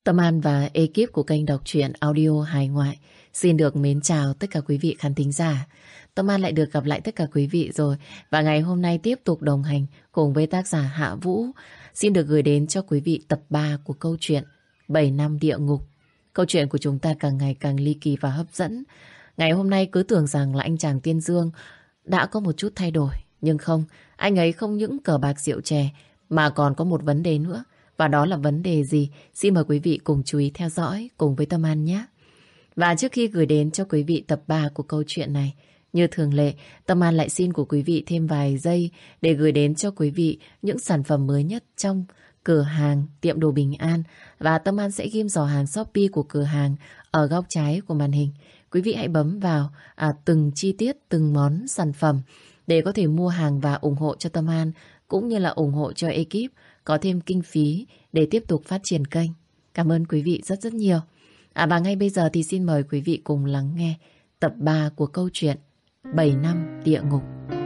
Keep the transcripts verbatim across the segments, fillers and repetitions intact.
Tâm An và ekip của kênh đọc truyện audio hài ngoại xin được mến chào tất cả quý vị khán thính giả. Tâm An lại được gặp lại tất cả quý vị rồi. Và ngày hôm nay tiếp tục đồng hành cùng với tác giả Hạ Vũ, xin được gửi đến cho quý vị tập ba của câu chuyện bảy năm địa ngục. Câu chuyện của chúng ta càng ngày càng ly kỳ và hấp dẫn. Ngày hôm nay cứ tưởng rằng là anh chàng Tiên Dương đã có một chút thay đổi. Nhưng không, anh ấy không những cờ bạc rượu chè mà còn có một vấn đề nữa. Và đó là vấn đề gì? Xin mời quý vị cùng chú ý theo dõi cùng với Tâm An nhé. Và trước khi gửi đến cho quý vị tập ba của câu chuyện này, như thường lệ, Tâm An lại xin của quý vị thêm vài giây để gửi đến cho quý vị những sản phẩm mới nhất trong cửa hàng tiệm đồ Bình An. Và Tâm An sẽ ghim giỏ hàng Shopee của cửa hàng ở góc trái của màn hình. Quý vị hãy bấm vào à, từng chi tiết, từng món sản phẩm để có thể mua hàng và ủng hộ cho Tâm An, cũng như là ủng hộ cho ekip có thêm kinh phí để tiếp tục phát triển kênh. Cảm ơn quý vị rất rất nhiều. À, và ngay bây giờ thì xin mời quý vị cùng lắng nghe tập ba của câu chuyện bảy năm địa ngục.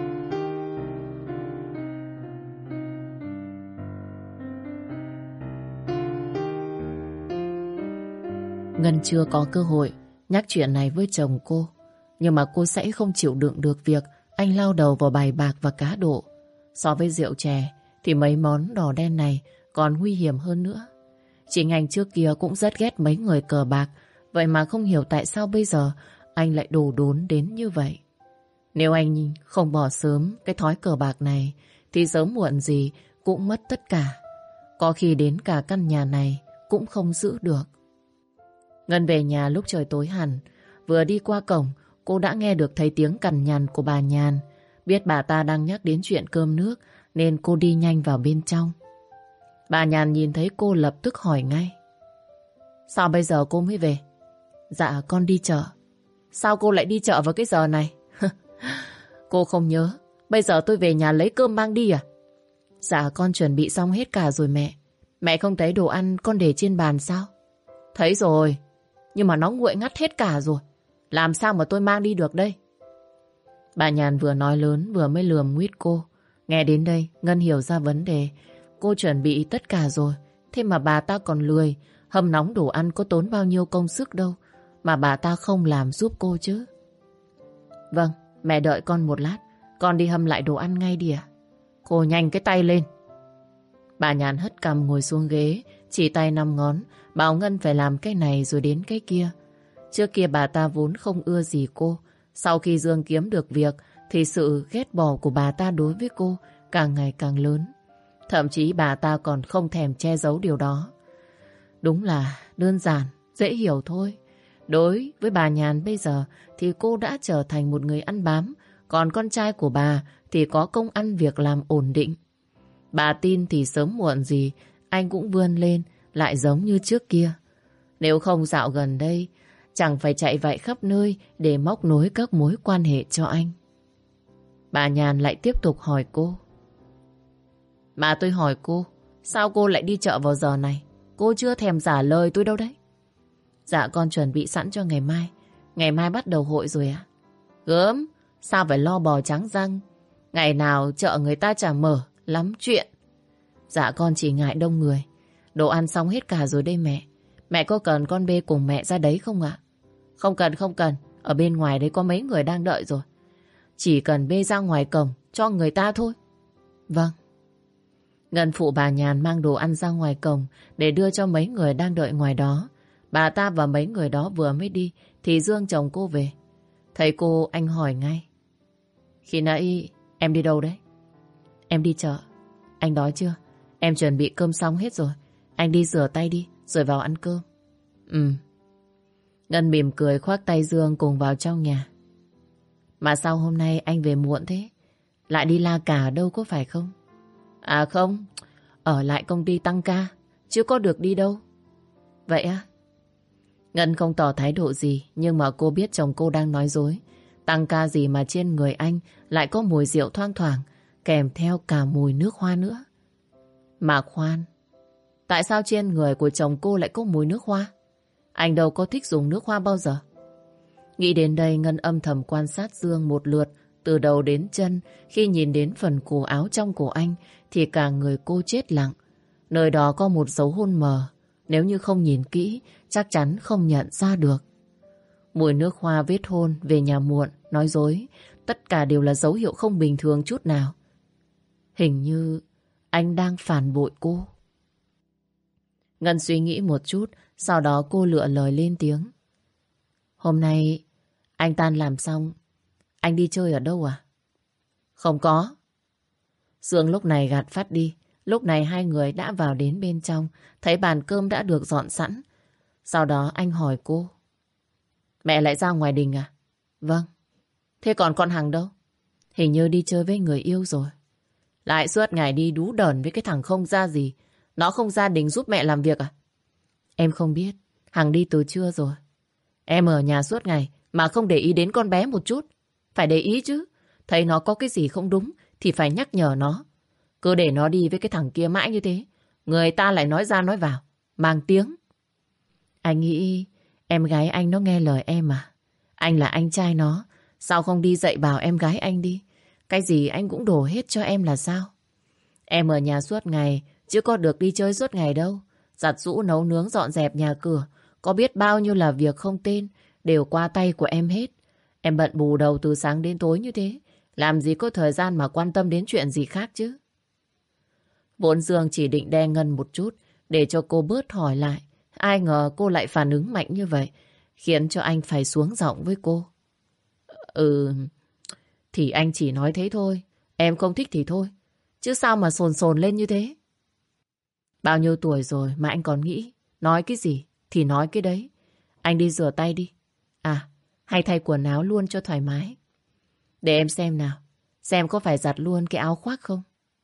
Ngân chưa có cơ hội nhắc chuyện này với chồng cô, nhưng mà cô sẽ không chịu đựng được việc anh lao đầu vào bài bạc và cá độ. So với rượu chè thì mấy món đỏ đen này còn nguy hiểm hơn nữa. Chính anh trước kia cũng rất ghét mấy người cờ bạc, vậy mà không hiểu tại sao bây giờ anh lại đổ đốn đến như vậy. Nếu anh không bỏ sớm cái thói cờ bạc này thì sớm muộn gì cũng mất tất cả. Có khi đến cả căn nhà này cũng không giữ được. Ngân về nhà lúc trời tối hẳn. Vừa đi qua cổng, cô đã nghe được thấy tiếng cằn nhằn của bà Nhàn. Biết bà ta đang nhắc đến chuyện cơm nước nên cô đi nhanh vào bên trong. Bà Nhàn nhìn thấy cô lập tức hỏi ngay: Sao bây giờ cô mới về? Dạ con đi chợ. Sao cô lại đi chợ vào cái giờ này? Cô không nhớ bây giờ tôi về nhà lấy cơm mang đi à? Dạ con chuẩn bị xong hết cả rồi mẹ. Mẹ không thấy đồ ăn con để trên bàn sao? Thấy rồi, nhưng mà nó nguội ngắt hết cả rồi. Làm sao mà tôi mang đi được đây? Bà Nhàn vừa nói lớn vừa mới lườm nguýt cô. Nghe đến đây Ngân hiểu ra vấn đề. Cô chuẩn bị tất cả rồi, thế mà bà ta còn lười. Hâm nóng đồ ăn có tốn bao nhiêu công sức đâu mà bà ta không làm giúp cô chứ. Vâng, mẹ đợi con một lát, con đi hâm lại đồ ăn ngay đi ạ. Cô nhanh cái tay lên. Bà Nhàn hất cằm ngồi xuống ghế, chỉ tay năm ngón, bảo Ngân phải làm cái này rồi đến cái kia. Trước kia bà ta vốn không ưa gì cô. Sau khi Dương kiếm được việc thì sự ghét bỏ của bà ta đối với cô càng ngày càng lớn. Thậm chí bà ta còn không thèm che giấu điều đó. Đúng là đơn giản, dễ hiểu thôi. Đối với bà Nhàn bây giờ thì cô đã trở thành một người ăn bám, còn con trai của bà thì có công ăn việc làm ổn định. Bà tin thì sớm muộn gì anh cũng vươn lên lại giống như trước kia. Nếu không dạo gần đây chẳng phải chạy vạy khắp nơi để móc nối các mối quan hệ cho anh. Bà Nhàn lại tiếp tục hỏi cô: Mà tôi hỏi cô, sao cô lại đi chợ vào giờ này? Cô chưa thèm trả lời tôi đâu đấy. Dạ con chuẩn bị sẵn cho ngày mai. Ngày mai bắt đầu hội rồi ạ. Gớm, sao phải lo bò trắng răng? Ngày nào chợ người ta chả mở, lắm chuyện. Dạ con chỉ ngại đông người. Đồ ăn xong hết cả rồi đây mẹ. Mẹ có cần con bê cùng mẹ ra đấy không ạ? Không cần, không cần. Ở bên ngoài đấy có mấy người đang đợi rồi. Chỉ cần bê ra ngoài cổng cho người ta thôi. Vâng. Ngân phụ bà Nhàn mang đồ ăn ra ngoài cổng để đưa cho mấy người đang đợi ngoài đó. Bà ta và mấy người đó vừa mới đi thì Dương chồng cô về. Thấy cô anh hỏi ngay: Khi nãy em đi đâu đấy? Em đi chợ. Anh đói chưa? Em chuẩn bị cơm xong hết rồi. Anh đi rửa tay đi rồi vào ăn cơm. Ừ. Ngân mỉm cười khoác tay Dương cùng vào trong nhà. Mà sao hôm nay anh về muộn thế? Lại đi la cà ở đâu có phải không? À không, ở lại công ty tăng ca, chứ có được đi đâu. Vậy á? Ngân không tỏ thái độ gì, nhưng mà cô biết chồng cô đang nói dối. Tăng ca gì mà trên người anh lại có mùi rượu thoang thoảng, kèm theo cả mùi nước hoa nữa. Mà khoan, tại sao trên người của chồng cô lại có mùi nước hoa? Anh đâu có thích dùng nước hoa bao giờ. Nghĩ đến đây Ngân âm thầm quan sát Dương một lượt từ đầu đến chân. Khi nhìn đến phần cổ áo trong của anh thì cả người cô chết lặng. Nơi đó có một dấu hôn mờ, Nếu như không nhìn kỹ, chắc chắn không nhận ra được. Mùi nước hoa vết hôn, về nhà muộn, nói dối, tất cả đều là dấu hiệu không bình thường chút nào. Hình như anh đang phản bội cô. Ngân suy nghĩ một chút, sau đó cô lựa lời lên tiếng. Hôm nay anh tan làm xong, anh đi chơi ở đâu à? Không có. Dương lúc này gạt phát đi. Lúc này hai người đã vào đến bên trong, thấy bàn cơm đã được dọn sẵn. Sau đó anh hỏi cô. Mẹ lại ra ngoài đình à? Vâng. Thế còn con Hằng đâu? Hình như đi chơi với người yêu rồi. Lại suốt ngày đi đú đờn với cái thằng không ra gì. Nó không ra đình giúp mẹ làm việc à? Em không biết. Hằng đi từ trưa rồi. Em ở nhà suốt ngày mà không để ý đến con bé một chút. Phải để ý chứ. Thấy nó có cái gì không đúng thì phải nhắc nhở nó. Cứ để nó đi với cái thằng kia mãi như thế, người ta lại nói ra nói vào, mang tiếng. Anh nghĩ em gái anh nó nghe lời em à? Anh là anh trai nó, sao không đi dạy bảo em gái anh đi? Cái gì anh cũng đổ hết cho em là sao? Em ở nhà suốt ngày, chứ có được đi chơi suốt ngày đâu. Giặt giũ, nấu nướng, dọn dẹp nhà cửa, có biết bao nhiêu là việc không tên, đều qua tay của em hết. Em bận bù đầu từ sáng đến tối như thế, làm gì có thời gian mà quan tâm đến chuyện gì khác chứ? Vốn Dương chỉ định đe Ngân một chút để cho cô bớt hỏi lại. Ai ngờ cô lại phản ứng mạnh như vậy, khiến cho anh phải xuống giọng với cô. Ừ, thì anh chỉ nói thế thôi. Em không thích thì thôi. Chứ sao mà sồn sồn lên như thế? Bao nhiêu tuổi rồi mà anh còn nghĩ nói cái gì thì nói cái đấy. Anh đi rửa tay đi. À, hay thay quần áo luôn cho thoải mái. Để em xem nào. Xem có phải giặt luôn cái áo khoác không?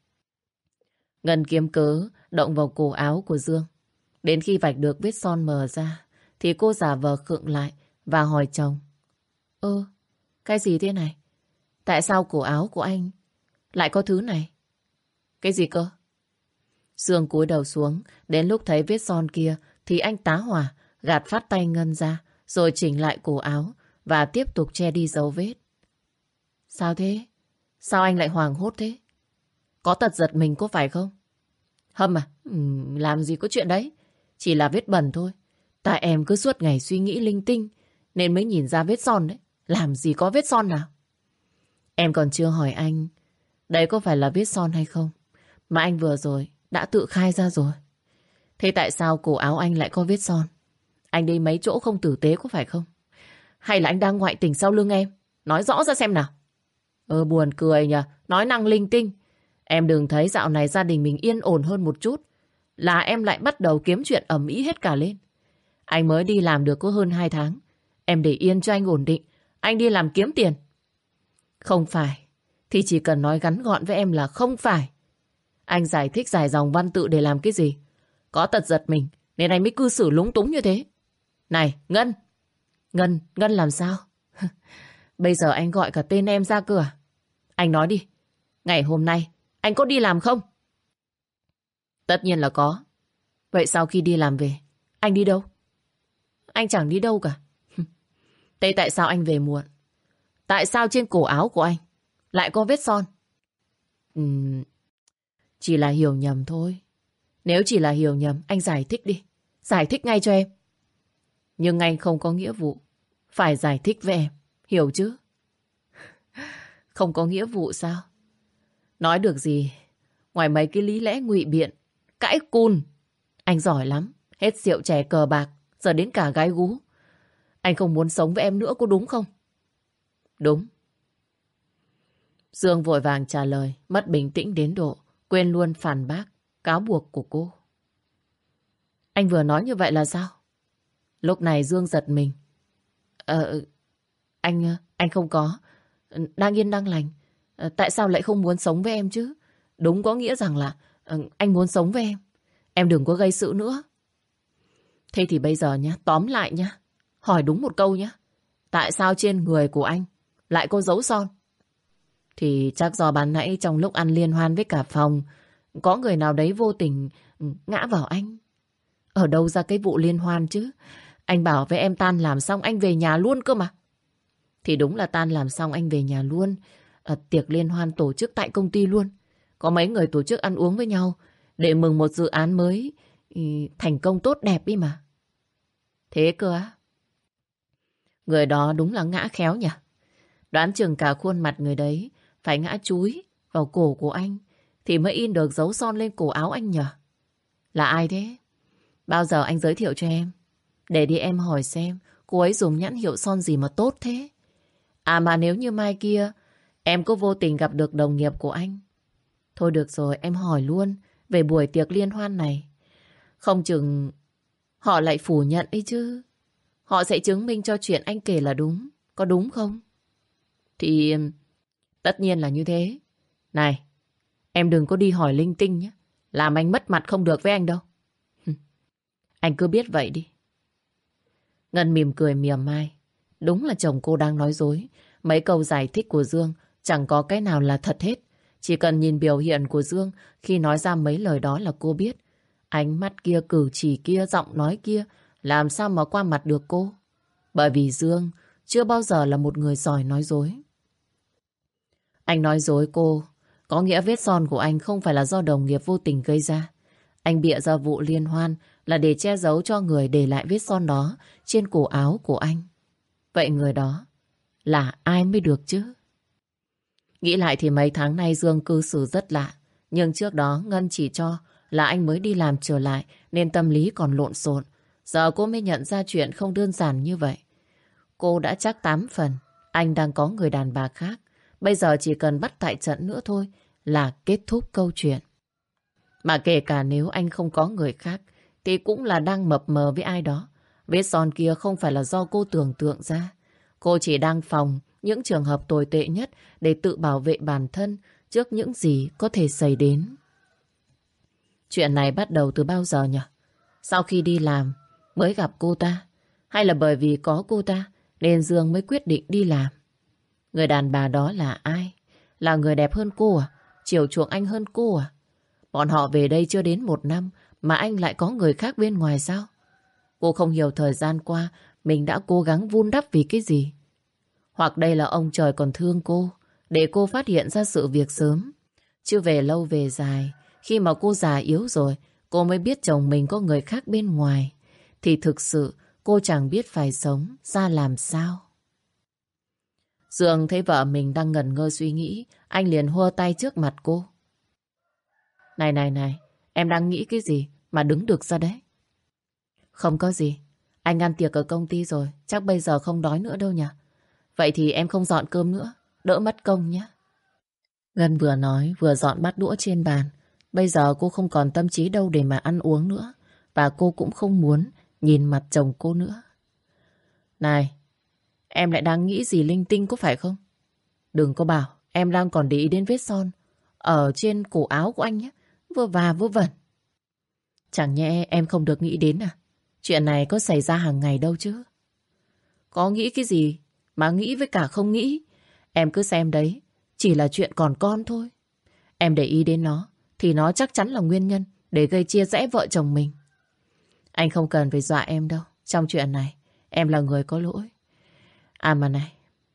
Ngân kiếm cớ động vào cổ áo của Dương. Đến khi vạch được vết son mờ ra thì cô giả vờ khựng lại và hỏi chồng. Ơ, cái gì thế này? Tại sao cổ áo của anh lại có thứ này? Cái gì cơ? Dương cúi đầu xuống, đến lúc thấy vết son kia thì anh tá hỏa, gạt phát tay Ngân ra, rồi chỉnh lại cổ áo và tiếp tục che đi dấu vết. Sao thế? Sao anh lại hoảng hốt thế? Có tật giật mình có phải không? Hâm à, ừ, làm gì có chuyện đấy. Chỉ là vết bẩn thôi. Tại em cứ suốt ngày suy nghĩ linh tinh nên mới nhìn ra vết son đấy. Làm gì có vết son nào. Em còn chưa hỏi anh đấy có phải là vết son hay không, mà anh vừa rồi đã tự khai ra rồi. Thế tại sao cổ áo anh lại có vết son? Anh đi mấy chỗ không tử tế có phải không? Hay là anh đang ngoại tình sau lưng em? Nói rõ ra xem nào. Ờ buồn cười nhỉ. Nói năng linh tinh. Em đừng thấy dạo này gia đình mình yên ổn hơn một chút là em lại bắt đầu kiếm chuyện ầm ĩ hết cả lên. Anh mới đi làm được có hơn hai tháng. Em để yên cho anh ổn định. Anh đi làm kiếm tiền. Không phải thì chỉ cần nói ngắn gọn với em là không phải. Anh giải thích dài dòng văn tự để làm cái gì? Có tật giật mình nên anh mới cư xử lúng túng như thế. Này Ngân. Ngân, Ngân làm sao? Bây giờ anh gọi cả tên em ra cửa. Anh nói đi. Ngày hôm nay anh có đi làm không? Tất nhiên là có. Vậy sau khi đi làm về anh đi đâu? Anh chẳng đi đâu cả. Thế tại sao anh về muộn? Tại sao trên cổ áo của anh lại có vết son? Uhm, chỉ là hiểu nhầm thôi. Nếu chỉ là hiểu nhầm, anh giải thích đi. Giải thích ngay cho em. Nhưng anh không có nghĩa vụ phải giải thích với em. Hiểu chứ? Không có nghĩa vụ sao? Nói được gì ngoài mấy cái lý lẽ ngụy biện, cãi cun. Anh giỏi lắm. Hết rượu chè cờ bạc, giờ đến cả gái gú. Anh không muốn sống với em nữa có đúng không? Đúng. Dương vội vàng trả lời, mất bình tĩnh đến độ quên luôn phản bác cáo buộc của cô. Anh vừa nói như vậy là sao? Lúc này Dương giật mình. Ờ, anh, anh không có. Đang yên đang lành. Tại sao lại không muốn sống với em chứ? Đúng có nghĩa rằng là anh muốn sống với em. Em đừng có gây sự nữa. Thế thì bây giờ nhá, tóm lại nhá. Hỏi đúng một câu nhá. Tại sao trên người của anh lại có dấu son? Thì chắc do ban nãy trong lúc ăn liên hoan với cả phòng, có người nào đấy vô tình ngã vào anh. Ở đâu ra cái vụ liên hoan chứ? Anh bảo với em tan làm xong anh về nhà luôn cơ mà. Thì đúng là tan làm xong anh về nhà luôn. À, tiệc liên hoan tổ chức tại công ty luôn. Có mấy người tổ chức ăn uống với nhau để mừng một dự án mới ừ, thành công tốt đẹp đi mà. Thế cơ á? Người đó đúng là ngã khéo nhỉ? Đoán chừng cả khuôn mặt người đấy phải ngã chúi vào cổ của anh thì mới in được dấu son lên cổ áo anh nhỉ? Là ai thế? Bao giờ anh giới thiệu cho em? Để đi em hỏi xem cô ấy dùng nhãn hiệu son gì mà tốt thế. À mà nếu như mai kia em có vô tình gặp được đồng nghiệp của anh, thôi được rồi, em hỏi luôn về buổi tiệc liên hoan này. Không chừng họ lại phủ nhận ấy chứ. Họ sẽ chứng minh cho chuyện anh kể là đúng. Có đúng không? Thì tất nhiên là như thế. Này, em đừng có đi hỏi linh tinh nhé. Làm anh mất mặt không được với anh đâu. Anh cứ biết vậy đi. Ngân mỉm cười mỉa mai. Đúng là chồng cô đang nói dối. Mấy câu giải thích của Dương chẳng có cái nào là thật hết. Chỉ cần nhìn biểu hiện của Dương khi nói ra mấy lời đó là cô biết. Ánh mắt kia, cử chỉ kia, giọng nói kia làm sao mà qua mặt được cô. Bởi vì Dương chưa bao giờ là một người giỏi nói dối. Anh nói dối cô, có nghĩa vết son của anh không phải là do đồng nghiệp vô tình gây ra. Anh bịa ra vụ liên hoan là để che giấu cho người để lại vết son đó trên cổ áo của anh. Vậy người đó là ai mới được chứ? Nghĩ lại thì mấy tháng nay Dương cư xử rất lạ. Nhưng trước đó Ngân chỉ cho là anh mới đi làm trở lại nên tâm lý còn lộn xộn. Giờ cô mới nhận ra chuyện không đơn giản như vậy. Cô đã chắc tám phần anh đang có người đàn bà khác. Bây giờ chỉ cần bắt tại trận nữa thôi là kết thúc câu chuyện. Mà kể cả nếu anh không có người khác thì cũng là đang mập mờ với ai đó. Vết son kia không phải là do cô tưởng tượng ra. Cô chỉ đang phòng những trường hợp tồi tệ nhất để tự bảo vệ bản thân trước những gì có thể xảy đến. Chuyện này bắt đầu từ bao giờ nhỉ? Sau khi đi làm mới gặp cô ta? Hay là bởi vì có cô ta nên Dương mới quyết định đi làm? Người đàn bà đó là ai? Là người đẹp hơn cô à? Chiều chuộng anh hơn cô à? Bọn họ về đây chưa đến một năm mà anh lại có người khác bên ngoài sao? Cô không hiểu thời gian qua mình đã cố gắng vun đắp vì cái gì. Hoặc đây là ông trời còn thương cô để cô phát hiện ra sự việc sớm. Chứ về lâu về dài, khi mà cô già yếu rồi, cô mới biết chồng mình có người khác bên ngoài. Thì thực sự cô chẳng biết phải sống ra làm sao. Dương thấy vợ mình đang ngẩn ngơ suy nghĩ, anh liền hua tay trước mặt cô. Này này này, em đang nghĩ cái gì mà đứng được ra đấy? Không có gì, anh ăn tiệc ở công ty rồi, chắc bây giờ không đói nữa đâu nhỉ? Vậy thì em không dọn cơm nữa, đỡ mất công nhé. Ngân vừa nói vừa dọn bát đũa trên bàn. Bây giờ cô không còn tâm trí đâu để mà ăn uống nữa. Và cô cũng không muốn nhìn mặt chồng cô nữa. Này, em lại đang nghĩ gì linh tinh có phải không? Đừng có bảo em đang còn để ý đến vết son ở trên cổ áo của anh nhé. Vơ và vơ vẩn. Chẳng nhẽ em không được nghĩ đến à? Chuyện này có xảy ra hàng ngày đâu chứ. Có nghĩ cái gì mà nghĩ với cả không nghĩ. Em cứ xem đấy, chỉ là chuyện còn con thôi. Em để ý đến nó thì nó chắc chắn là nguyên nhân để gây chia rẽ vợ chồng mình. Anh không cần phải dọa em đâu. Trong chuyện này em là người có lỗi. À mà này,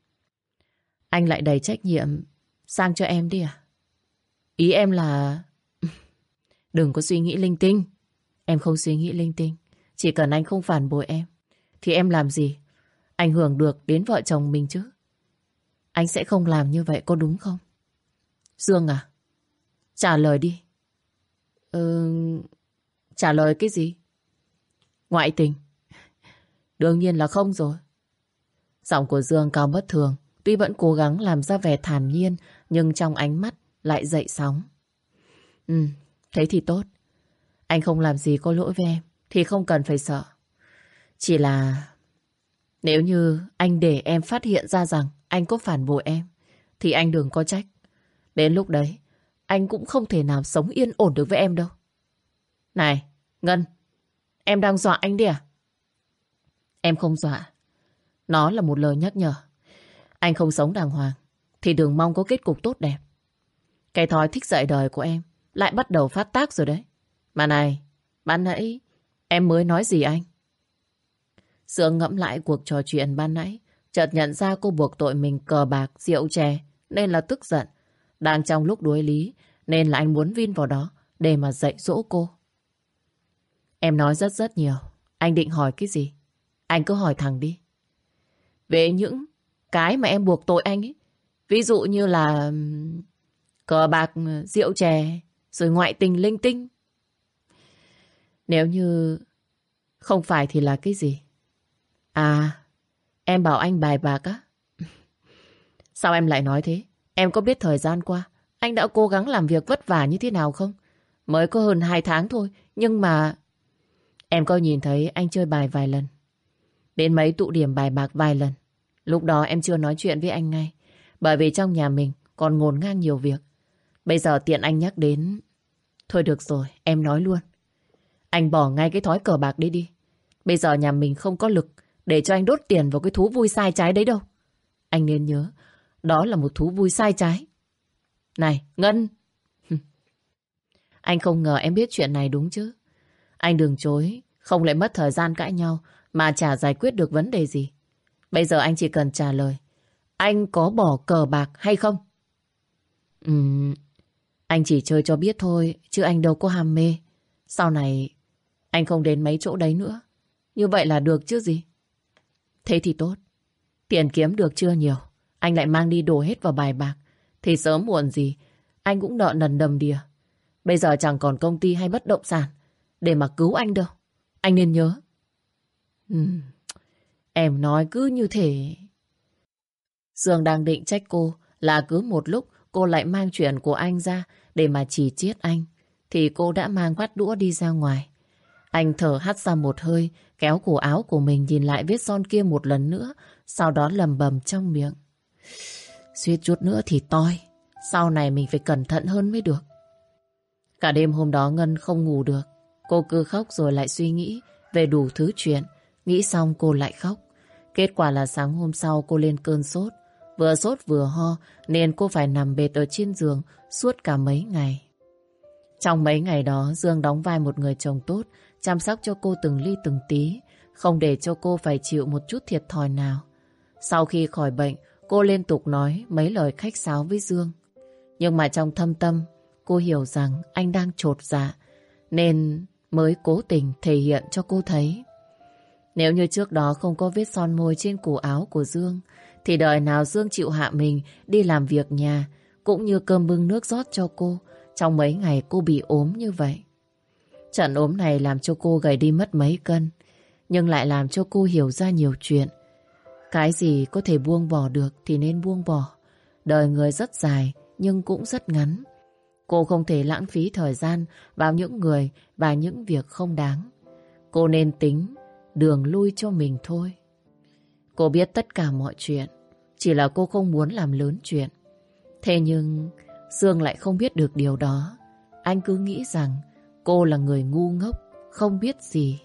anh lại đẩy trách nhiệm sang cho em đi à? Ý em là đừng có suy nghĩ linh tinh. Em không suy nghĩ linh tinh. Chỉ cần anh không phản bội em thì em làm gì ảnh hưởng được đến vợ chồng mình chứ. Anh sẽ không làm như vậy, có đúng không? Dương à, trả lời đi. Ừ, trả lời cái gì? Ngoại tình? Đương nhiên là không rồi. Giọng của Dương cao bất thường. Tuy vẫn cố gắng làm ra vẻ thản nhiên nhưng trong ánh mắt lại dậy sóng. Ừ, thế thì tốt. Anh không làm gì có lỗi với em thì không cần phải sợ. Chỉ là nếu như anh để em phát hiện ra rằng anh có phản bội em thì anh đừng có trách. Đến lúc đấy anh cũng không thể nào sống yên ổn được với em đâu. Này, Ngân, em đang dọa anh đi à? Em không dọa. Nó là một lời nhắc nhở. Anh không sống đàng hoàng thì đừng mong có kết cục tốt đẹp. Cái thói thích dạy đời của em lại bắt đầu phát tác rồi đấy. Mà này, ban nãy em mới nói gì anh? Sương ngẫm lại cuộc trò chuyện ban nãy, chợt nhận ra cô buộc tội mình cờ bạc, rượu chè nên là tức giận. Đang trong lúc đuối lý nên là anh muốn vin vào đó để mà dạy dỗ cô. Em nói rất rất nhiều. Anh định hỏi cái gì? Anh cứ hỏi thẳng đi. Về những cái mà em buộc tội anh ấy. Ví dụ như là ừm, cờ bạc, rượu chè, rồi ngoại tình linh tinh. Nếu như không phải thì là cái gì? À, em bảo anh bài bạc á. Sao em lại nói thế? Em có biết thời gian qua anh đã cố gắng làm việc vất vả như thế nào không? Mới có hơn hai tháng thôi. Nhưng mà em có nhìn thấy anh chơi bài vài lần. Đến mấy tụ điểm bài bạc vài lần. Lúc đó em chưa nói chuyện với anh ngay. Bởi vì trong nhà mình còn ngổn ngang nhiều việc. Bây giờ tiện anh nhắc đến. Thôi được rồi, em nói luôn. Anh bỏ ngay cái thói cờ bạc đấy đi. Bây giờ nhà mình không có lực để cho anh đốt tiền vào cái thú vui sai trái đấy đâu. Anh nên nhớ, đó là một thú vui sai trái. Này, Ngân! Anh không ngờ em biết chuyện này đúng chứ. Anh đừng chối, không lại mất thời gian cãi nhau mà chả giải quyết được vấn đề gì. Bây giờ anh chỉ cần trả lời. Anh có bỏ cờ bạc hay không? Ừm, anh chỉ chơi cho biết thôi, chứ anh đâu có ham mê. Sau này, anh không đến mấy chỗ đấy nữa. Như vậy là được chứ gì? Thế thì tốt. Tiền kiếm được chưa nhiều, anh lại mang đi đổ hết vào bài bạc. Thì sớm muộn gì, anh cũng nợ nần đầm đìa. Bây giờ chẳng còn công ty hay bất động sản để mà cứu anh đâu. Anh nên nhớ. Ừm, em nói cứ như thế. Dương đang định trách cô là cứ một lúc cô lại mang chuyện của anh ra để mà chỉ chiết anh. Thì cô đã mang bát đũa đi ra ngoài. Anh thở hắt ra một hơi, kéo cổ áo của mình nhìn lại vết son kia một lần nữa, sau đó lầm bầm trong miệng. Suýt chút nữa thì toi. Sau này mình phải cẩn thận hơn mới được. Cả đêm hôm đó Ngân không ngủ được. Cô cứ khóc rồi lại suy nghĩ về đủ thứ chuyện. Nghĩ xong cô lại khóc. Kết quả là sáng hôm sau cô lên cơn sốt. Vừa sốt vừa ho nên cô phải nằm bệt ở trên giường suốt cả mấy ngày. Trong mấy ngày đó Dương đóng vai một người chồng tốt, chăm sóc cho cô từng ly từng tí, không để cho cô phải chịu một chút thiệt thòi nào. Sau khi khỏi bệnh, cô liên tục nói mấy lời khách sáo với Dương. Nhưng mà trong thâm tâm, cô hiểu rằng anh đang chột dạ, nên mới cố tình thể hiện cho cô thấy. Nếu như trước đó không có vết son môi trên cổ áo của Dương, thì đời nào Dương chịu hạ mình đi làm việc nhà, cũng như cơm bưng nước rót cho cô trong mấy ngày cô bị ốm như vậy. Trận ốm này làm cho cô gầy đi mất mấy cân, nhưng lại làm cho cô hiểu ra nhiều chuyện. Cái gì có thể buông bỏ được thì nên buông bỏ. Đời người rất dài nhưng cũng rất ngắn. Cô không thể lãng phí thời gian vào những người và những việc không đáng. Cô nên tính đường lui cho mình thôi. Cô biết tất cả mọi chuyện, chỉ là cô không muốn làm lớn chuyện. Thế nhưng Dương lại không biết được điều đó. Anh cứ nghĩ rằng cô là người ngu ngốc, không biết gì.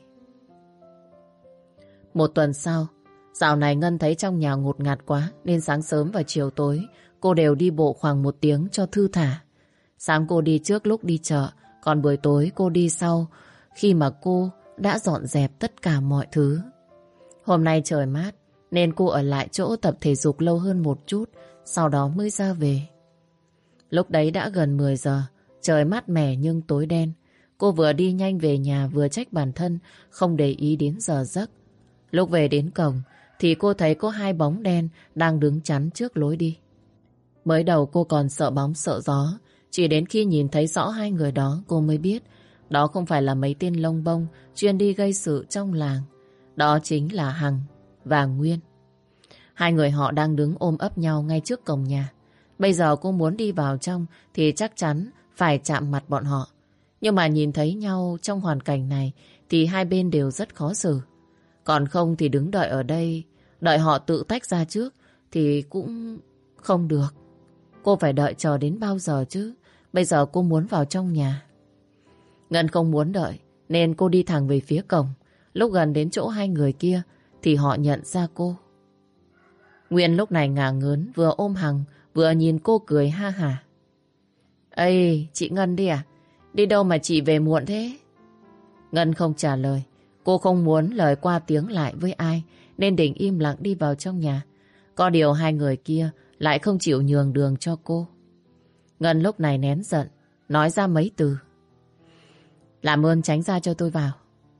Một tuần sau, dạo này Ngân thấy trong nhà ngột ngạt quá, nên sáng sớm và chiều tối cô đều đi bộ khoảng một tiếng cho thư thả. Sáng cô đi trước lúc đi chợ, còn buổi tối cô đi sau khi mà cô đã dọn dẹp tất cả mọi thứ. Hôm nay trời mát nên cô ở lại chỗ tập thể dục lâu hơn một chút, sau đó mới ra về. Lúc đấy đã gần mười giờ, trời mát mẻ nhưng tối đen. Cô vừa đi nhanh về nhà vừa trách bản thân không để ý đến giờ giấc. Lúc về đến cổng thì cô thấy có hai bóng đen đang đứng chắn trước lối đi. Mới đầu cô còn sợ bóng sợ gió, chỉ đến khi nhìn thấy rõ hai người đó cô mới biết đó không phải là mấy tên lông bông chuyên đi gây sự trong làng. Đó chính là Hằng và Nguyên. Hai người họ đang đứng ôm ấp nhau ngay trước cổng nhà. Bây giờ cô muốn đi vào trong thì chắc chắn phải chạm mặt bọn họ. Nhưng mà nhìn thấy nhau trong hoàn cảnh này thì hai bên đều rất khó xử. Còn không thì đứng đợi ở đây, đợi họ tự tách ra trước thì cũng không được. Cô phải đợi chờ đến bao giờ chứ? Bây giờ cô muốn vào trong nhà. Ngân không muốn đợi nên cô đi thẳng về phía cổng. Lúc gần đến chỗ hai người kia thì họ nhận ra cô. Nguyên lúc này ngả ngớn vừa ôm Hằng vừa nhìn cô cười ha hả. Ê, chị Ngân đi à? Đi đâu mà chị về muộn thế? Ngân không trả lời. Cô không muốn lời qua tiếng lại với ai nên định im lặng đi vào trong nhà. Có điều hai người kia lại không chịu nhường đường cho cô. Ngân lúc này nén giận, nói ra mấy từ. Làm ơn tránh ra cho tôi vào.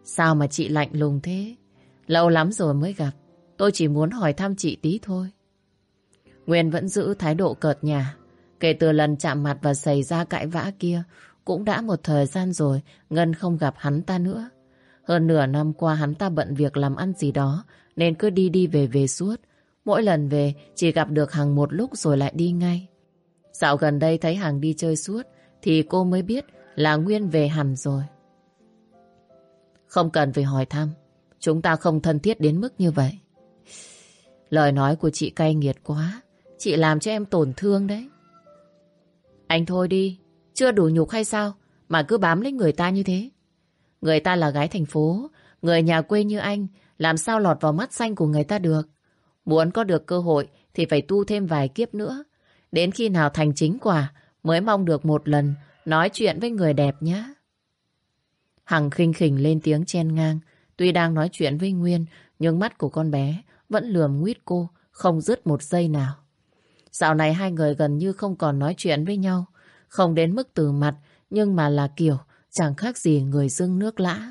Sao mà chị lạnh lùng thế? Lâu lắm rồi mới gặp. Tôi chỉ muốn hỏi thăm chị tí thôi. Nguyên vẫn giữ thái độ cợt nhả. Kể từ lần chạm mặt và xảy ra cãi vã kia, cũng đã một thời gian rồi Ngân không gặp hắn ta nữa. Hơn nửa năm qua hắn ta bận việc làm ăn gì đó nên cứ đi đi về về suốt. Mỗi lần về chỉ gặp được Hằng một lúc rồi lại đi ngay. Dạo gần đây thấy Hằng đi chơi suốt thì cô mới biết là Nguyên về hẳn rồi. Không cần phải hỏi thăm. Chúng ta không thân thiết đến mức như vậy. Lời nói của chị cay nghiệt quá. Chị làm cho em tổn thương đấy. Anh thôi đi. Chưa đủ nhục hay sao mà cứ bám lấy người ta như thế? Người ta là gái thành phố. Người nhà quê như anh làm sao lọt vào mắt xanh của người ta được. Muốn có được cơ hội thì phải tu thêm vài kiếp nữa. Đến khi nào thành chính quả mới mong được một lần nói chuyện với người đẹp nhé. Hằng khinh khỉnh lên tiếng chen ngang. Tuy đang nói chuyện với Nguyên, nhưng mắt của con bé vẫn lườm nguýt cô, không dứt một giây nào. Dạo này hai người gần như không còn nói chuyện với nhau. Không đến mức từ mặt, nhưng mà là kiểu chẳng khác gì người dưng nước lã.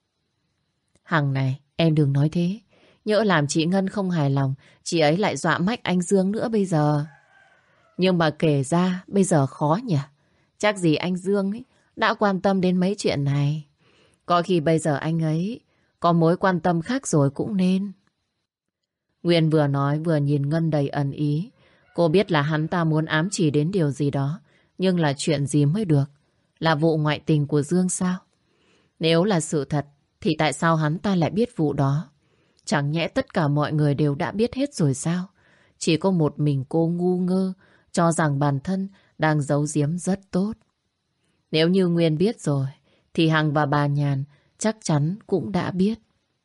Hằng này, em đừng nói thế. Nhỡ làm chị Ngân không hài lòng, chị ấy lại dọa mách anh Dương nữa bây giờ. Nhưng mà kể ra, bây giờ khó nhỉ. Chắc gì anh Dương ấy đã quan tâm đến mấy chuyện này. Có khi bây giờ anh ấy có mối quan tâm khác rồi cũng nên. Nguyên vừa nói vừa nhìn Ngân đầy ẩn ý. Cô biết là hắn ta muốn ám chỉ đến điều gì đó. Nhưng là chuyện gì mới được? Là vụ ngoại tình của Dương sao? Nếu là sự thật thì tại sao hắn ta lại biết vụ đó? Chẳng nhẽ tất cả mọi người đều đã biết hết rồi sao? Chỉ có một mình cô ngu ngơ cho rằng bản thân đang giấu giếm rất tốt. Nếu như Nguyên biết rồi thì Hằng và bà Nhàn chắc chắn cũng đã biết.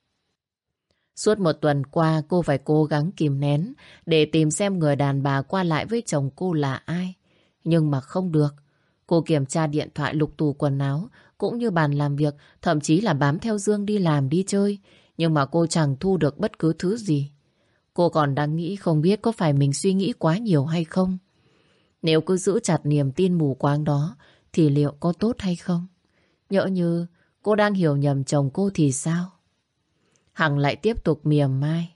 Suốt một tuần qua cô phải cố gắng kìm nén để tìm xem người đàn bà qua lại với chồng cô là ai. Nhưng mà không được. Cô kiểm tra điện thoại, lục tủ quần áo cũng như bàn làm việc, thậm chí là bám theo Dương đi làm đi chơi. Nhưng mà cô chẳng thu được bất cứ thứ gì. Cô còn đang nghĩ không biết có phải mình suy nghĩ quá nhiều hay không. Nếu cứ giữ chặt niềm tin mù quáng đó thì liệu có tốt hay không? Nhỡ như cô đang hiểu nhầm chồng cô thì sao? Hằng lại tiếp tục mỉa mai.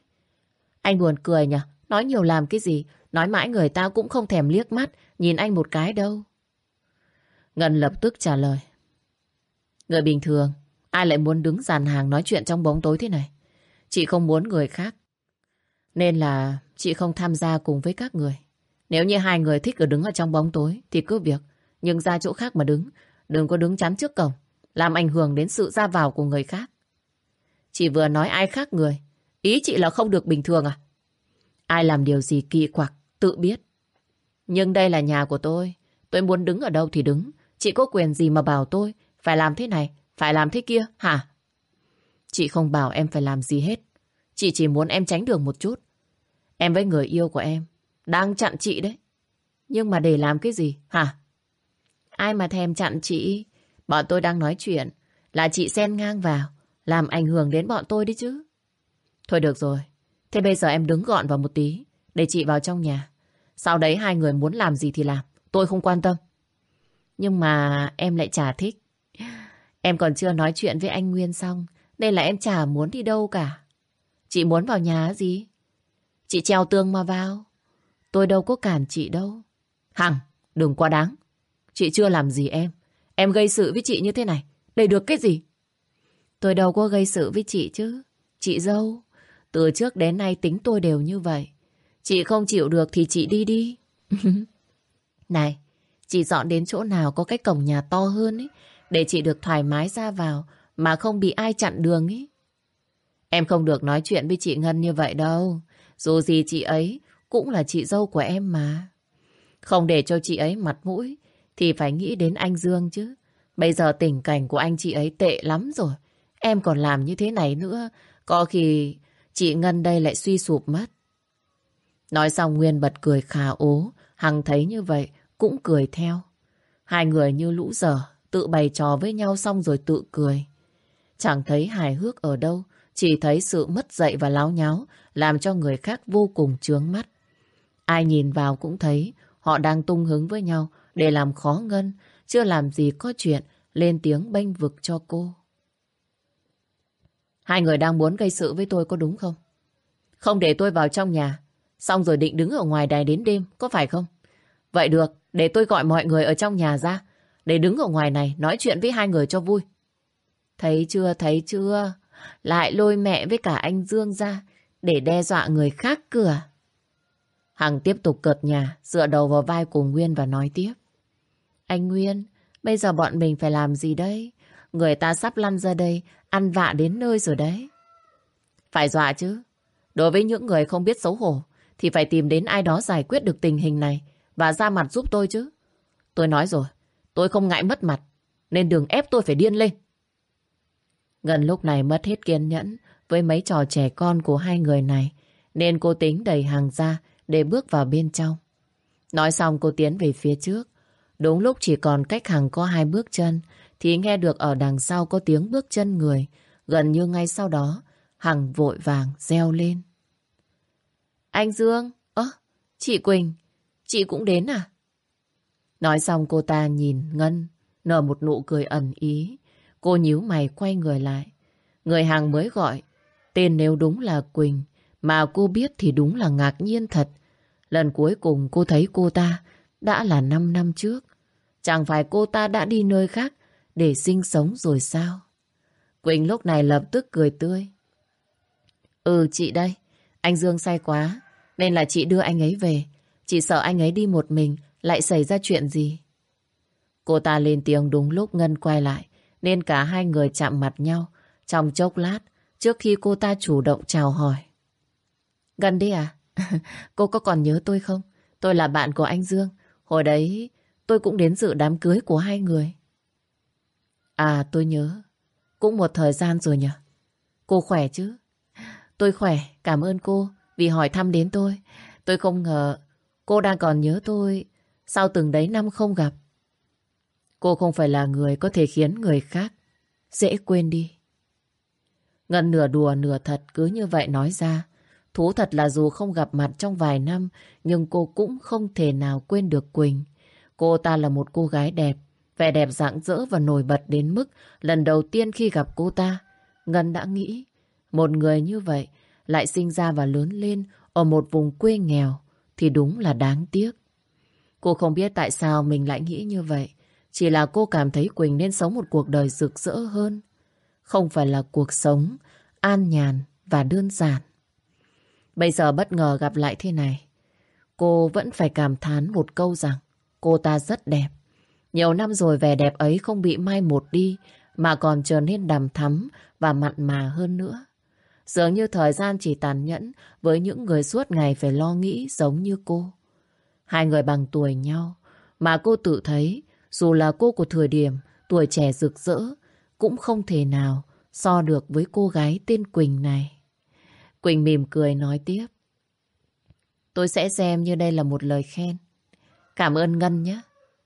Anh buồn cười nhỉ? Nói nhiều làm cái gì? Nói mãi người ta cũng không thèm liếc mắt nhìn anh một cái đâu. Ngân lập tức trả lời. Người bình thường ai lại muốn đứng dàn hàng nói chuyện trong bóng tối thế này? Chị không muốn người khác, nên là chị không tham gia cùng với các người. Nếu như hai người thích ở đứng ở trong bóng tối thì cứ việc, nhưng ra chỗ khác mà đứng. Đừng có đứng chắn trước cổng, làm ảnh hưởng đến sự ra vào của người khác. Chị vừa nói ai khác người, ý chị là không được bình thường à? Ai làm điều gì kỳ quặc, tự biết. Nhưng đây là nhà của tôi, tôi muốn đứng ở đâu thì đứng. Chị có quyền gì mà bảo tôi phải làm thế này, phải làm thế kia, hả? Chị không bảo em phải làm gì hết. Chị chỉ muốn em tránh đường một chút. Em với người yêu của em đang chặn chị đấy. Nhưng mà để làm cái gì, hả? Ai mà thèm chặn chị? Bọn tôi đang nói chuyện, là chị xen ngang vào, làm ảnh hưởng đến bọn tôi đấy chứ. Thôi được rồi, thế bây giờ em đứng gọn vào một tí, để chị vào trong nhà. Sau đấy hai người muốn làm gì thì làm, tôi không quan tâm. Nhưng mà em lại chả thích. Em còn chưa nói chuyện với anh Nguyên xong, nên là em chả muốn đi đâu cả. Chị muốn vào nhà gì? Chị treo tường mà vào. Tôi đâu có cản chị đâu. Hằng, đừng quá đáng. Chị chưa làm gì em. Em gây sự với chị như thế này, để được cái gì? Tôi đâu có gây sự với chị chứ. Chị dâu, từ trước đến nay tính tôi đều như vậy. Chị không chịu được thì chị đi đi. Này, chị dọn đến chỗ nào có cái cổng nhà to hơn ấy, để chị được thoải mái ra vào mà không bị ai chặn đường ấy. Em không được nói chuyện với chị Ngân như vậy đâu. Dù gì chị ấy cũng là chị dâu của em mà. Không để cho chị ấy mặt mũi thì phải nghĩ đến anh Dương chứ. Bây giờ tình cảnh của anh chị ấy tệ lắm rồi. Em còn làm như thế này nữa, có khi chị Ngân đây lại suy sụp mất. Nói xong Nguyên bật cười khà ố. Hằng thấy như vậy cũng cười theo. Hai người như lũ dở, tự bày trò với nhau xong rồi tự cười. Chẳng thấy hài hước ở đâu, chỉ thấy sự mất dạy và láo nháo làm cho người khác vô cùng chướng mắt. Ai nhìn vào cũng thấy họ đang tung hứng với nhau để làm khó Ngân, chưa làm gì có chuyện lên tiếng bênh vực cho cô. Hai người đang muốn gây sự với tôi có đúng không? Không để tôi vào trong nhà, xong rồi định đứng ở ngoài đài đến đêm, có phải không? Vậy được, để tôi gọi mọi người ở trong nhà ra, để đứng ở ngoài này nói chuyện với hai người cho vui. Thấy chưa, thấy chưa? Lại lôi mẹ với cả anh Dương ra để đe dọa người khác cửa. Hằng tiếp tục cợt nhả, dựa đầu vào vai của Nguyên và nói tiếp. Anh Nguyên, bây giờ bọn mình phải làm gì đây? Người ta sắp lăn ra đây, ăn vạ đến nơi rồi đấy. Phải dọa chứ. Đối với những người không biết xấu hổ, thì phải tìm đến ai đó giải quyết được tình hình này và ra mặt giúp tôi chứ. Tôi nói rồi, tôi không ngại mất mặt, nên đừng ép tôi phải điên lên. Ngân lúc này mất hết kiên nhẫn với mấy trò trẻ con của hai người này, nên cô tính đẩy Hằng ra để bước vào bên trong. Nói xong cô tiến về phía trước. Đúng lúc chỉ còn cách Hằng có hai bước chân, thì nghe được ở đằng sau có tiếng bước chân người. Gần như ngay sau đó, Hằng vội vàng reo lên. Anh Dương, ơ, chị Quỳnh, chị cũng đến à? Nói xong cô ta nhìn Ngân, nở một nụ cười ẩn ý. Cô nhíu mày quay người lại. Người Hằng mới gọi, tên nếu đúng là Quỳnh, mà cô biết thì đúng là ngạc nhiên thật. Lần cuối cùng cô thấy cô ta đã là năm năm trước. Chẳng phải cô ta đã đi nơi khác để sinh sống rồi sao? Quỳnh lúc này lập tức cười tươi. Ừ, chị đây. Anh Dương say quá nên là chị đưa anh ấy về. Chị sợ anh ấy đi một mình lại xảy ra chuyện gì. Cô ta lên tiếng đúng lúc Ngân quay lại, nên cả hai người chạm mặt nhau trong chốc lát trước khi cô ta chủ động chào hỏi. Ngân đi à? Cô có còn nhớ tôi không? Tôi là bạn của anh Dương. Hồi đấy tôi cũng đến dự đám cưới của hai người. À, tôi nhớ. Cũng một thời gian rồi nhỉ? Cô khỏe chứ? Tôi khỏe, cảm ơn cô vì hỏi thăm đến tôi. Tôi không ngờ cô đang còn nhớ tôi sau từng đấy năm không gặp. Cô không phải là người có thể khiến người khác dễ quên đi. Ngân nửa đùa nửa thật cứ như vậy nói ra. Thú thật là dù không gặp mặt trong vài năm, nhưng cô cũng không thể nào quên được Quỳnh. Cô ta là một cô gái đẹp, vẻ đẹp rạng rỡ và nổi bật đến mức lần đầu tiên khi gặp cô ta, Ngân đã nghĩ một người như vậy lại sinh ra và lớn lên ở một vùng quê nghèo thì đúng là đáng tiếc. Cô không biết tại sao mình lại nghĩ như vậy. Chỉ là cô cảm thấy Quỳnh nên sống một cuộc đời rực rỡ hơn. Không phải là cuộc sống an nhàn và đơn giản. Bây giờ bất ngờ gặp lại thế này, cô vẫn phải cảm thán một câu rằng cô ta rất đẹp. Nhiều năm rồi vẻ đẹp ấy không bị mai một đi, mà còn trở nên đằm thắm và mặn mà hơn nữa. Dường như thời gian chỉ tàn nhẫn với những người suốt ngày phải lo nghĩ giống như cô. Hai người bằng tuổi nhau, mà cô tự thấy dù là cô của thời điểm tuổi trẻ rực rỡ cũng không thể nào so được với cô gái tên Quỳnh này. Quỳnh mỉm cười nói tiếp. Tôi sẽ xem như đây là một lời khen. Cảm ơn Ngân nhé.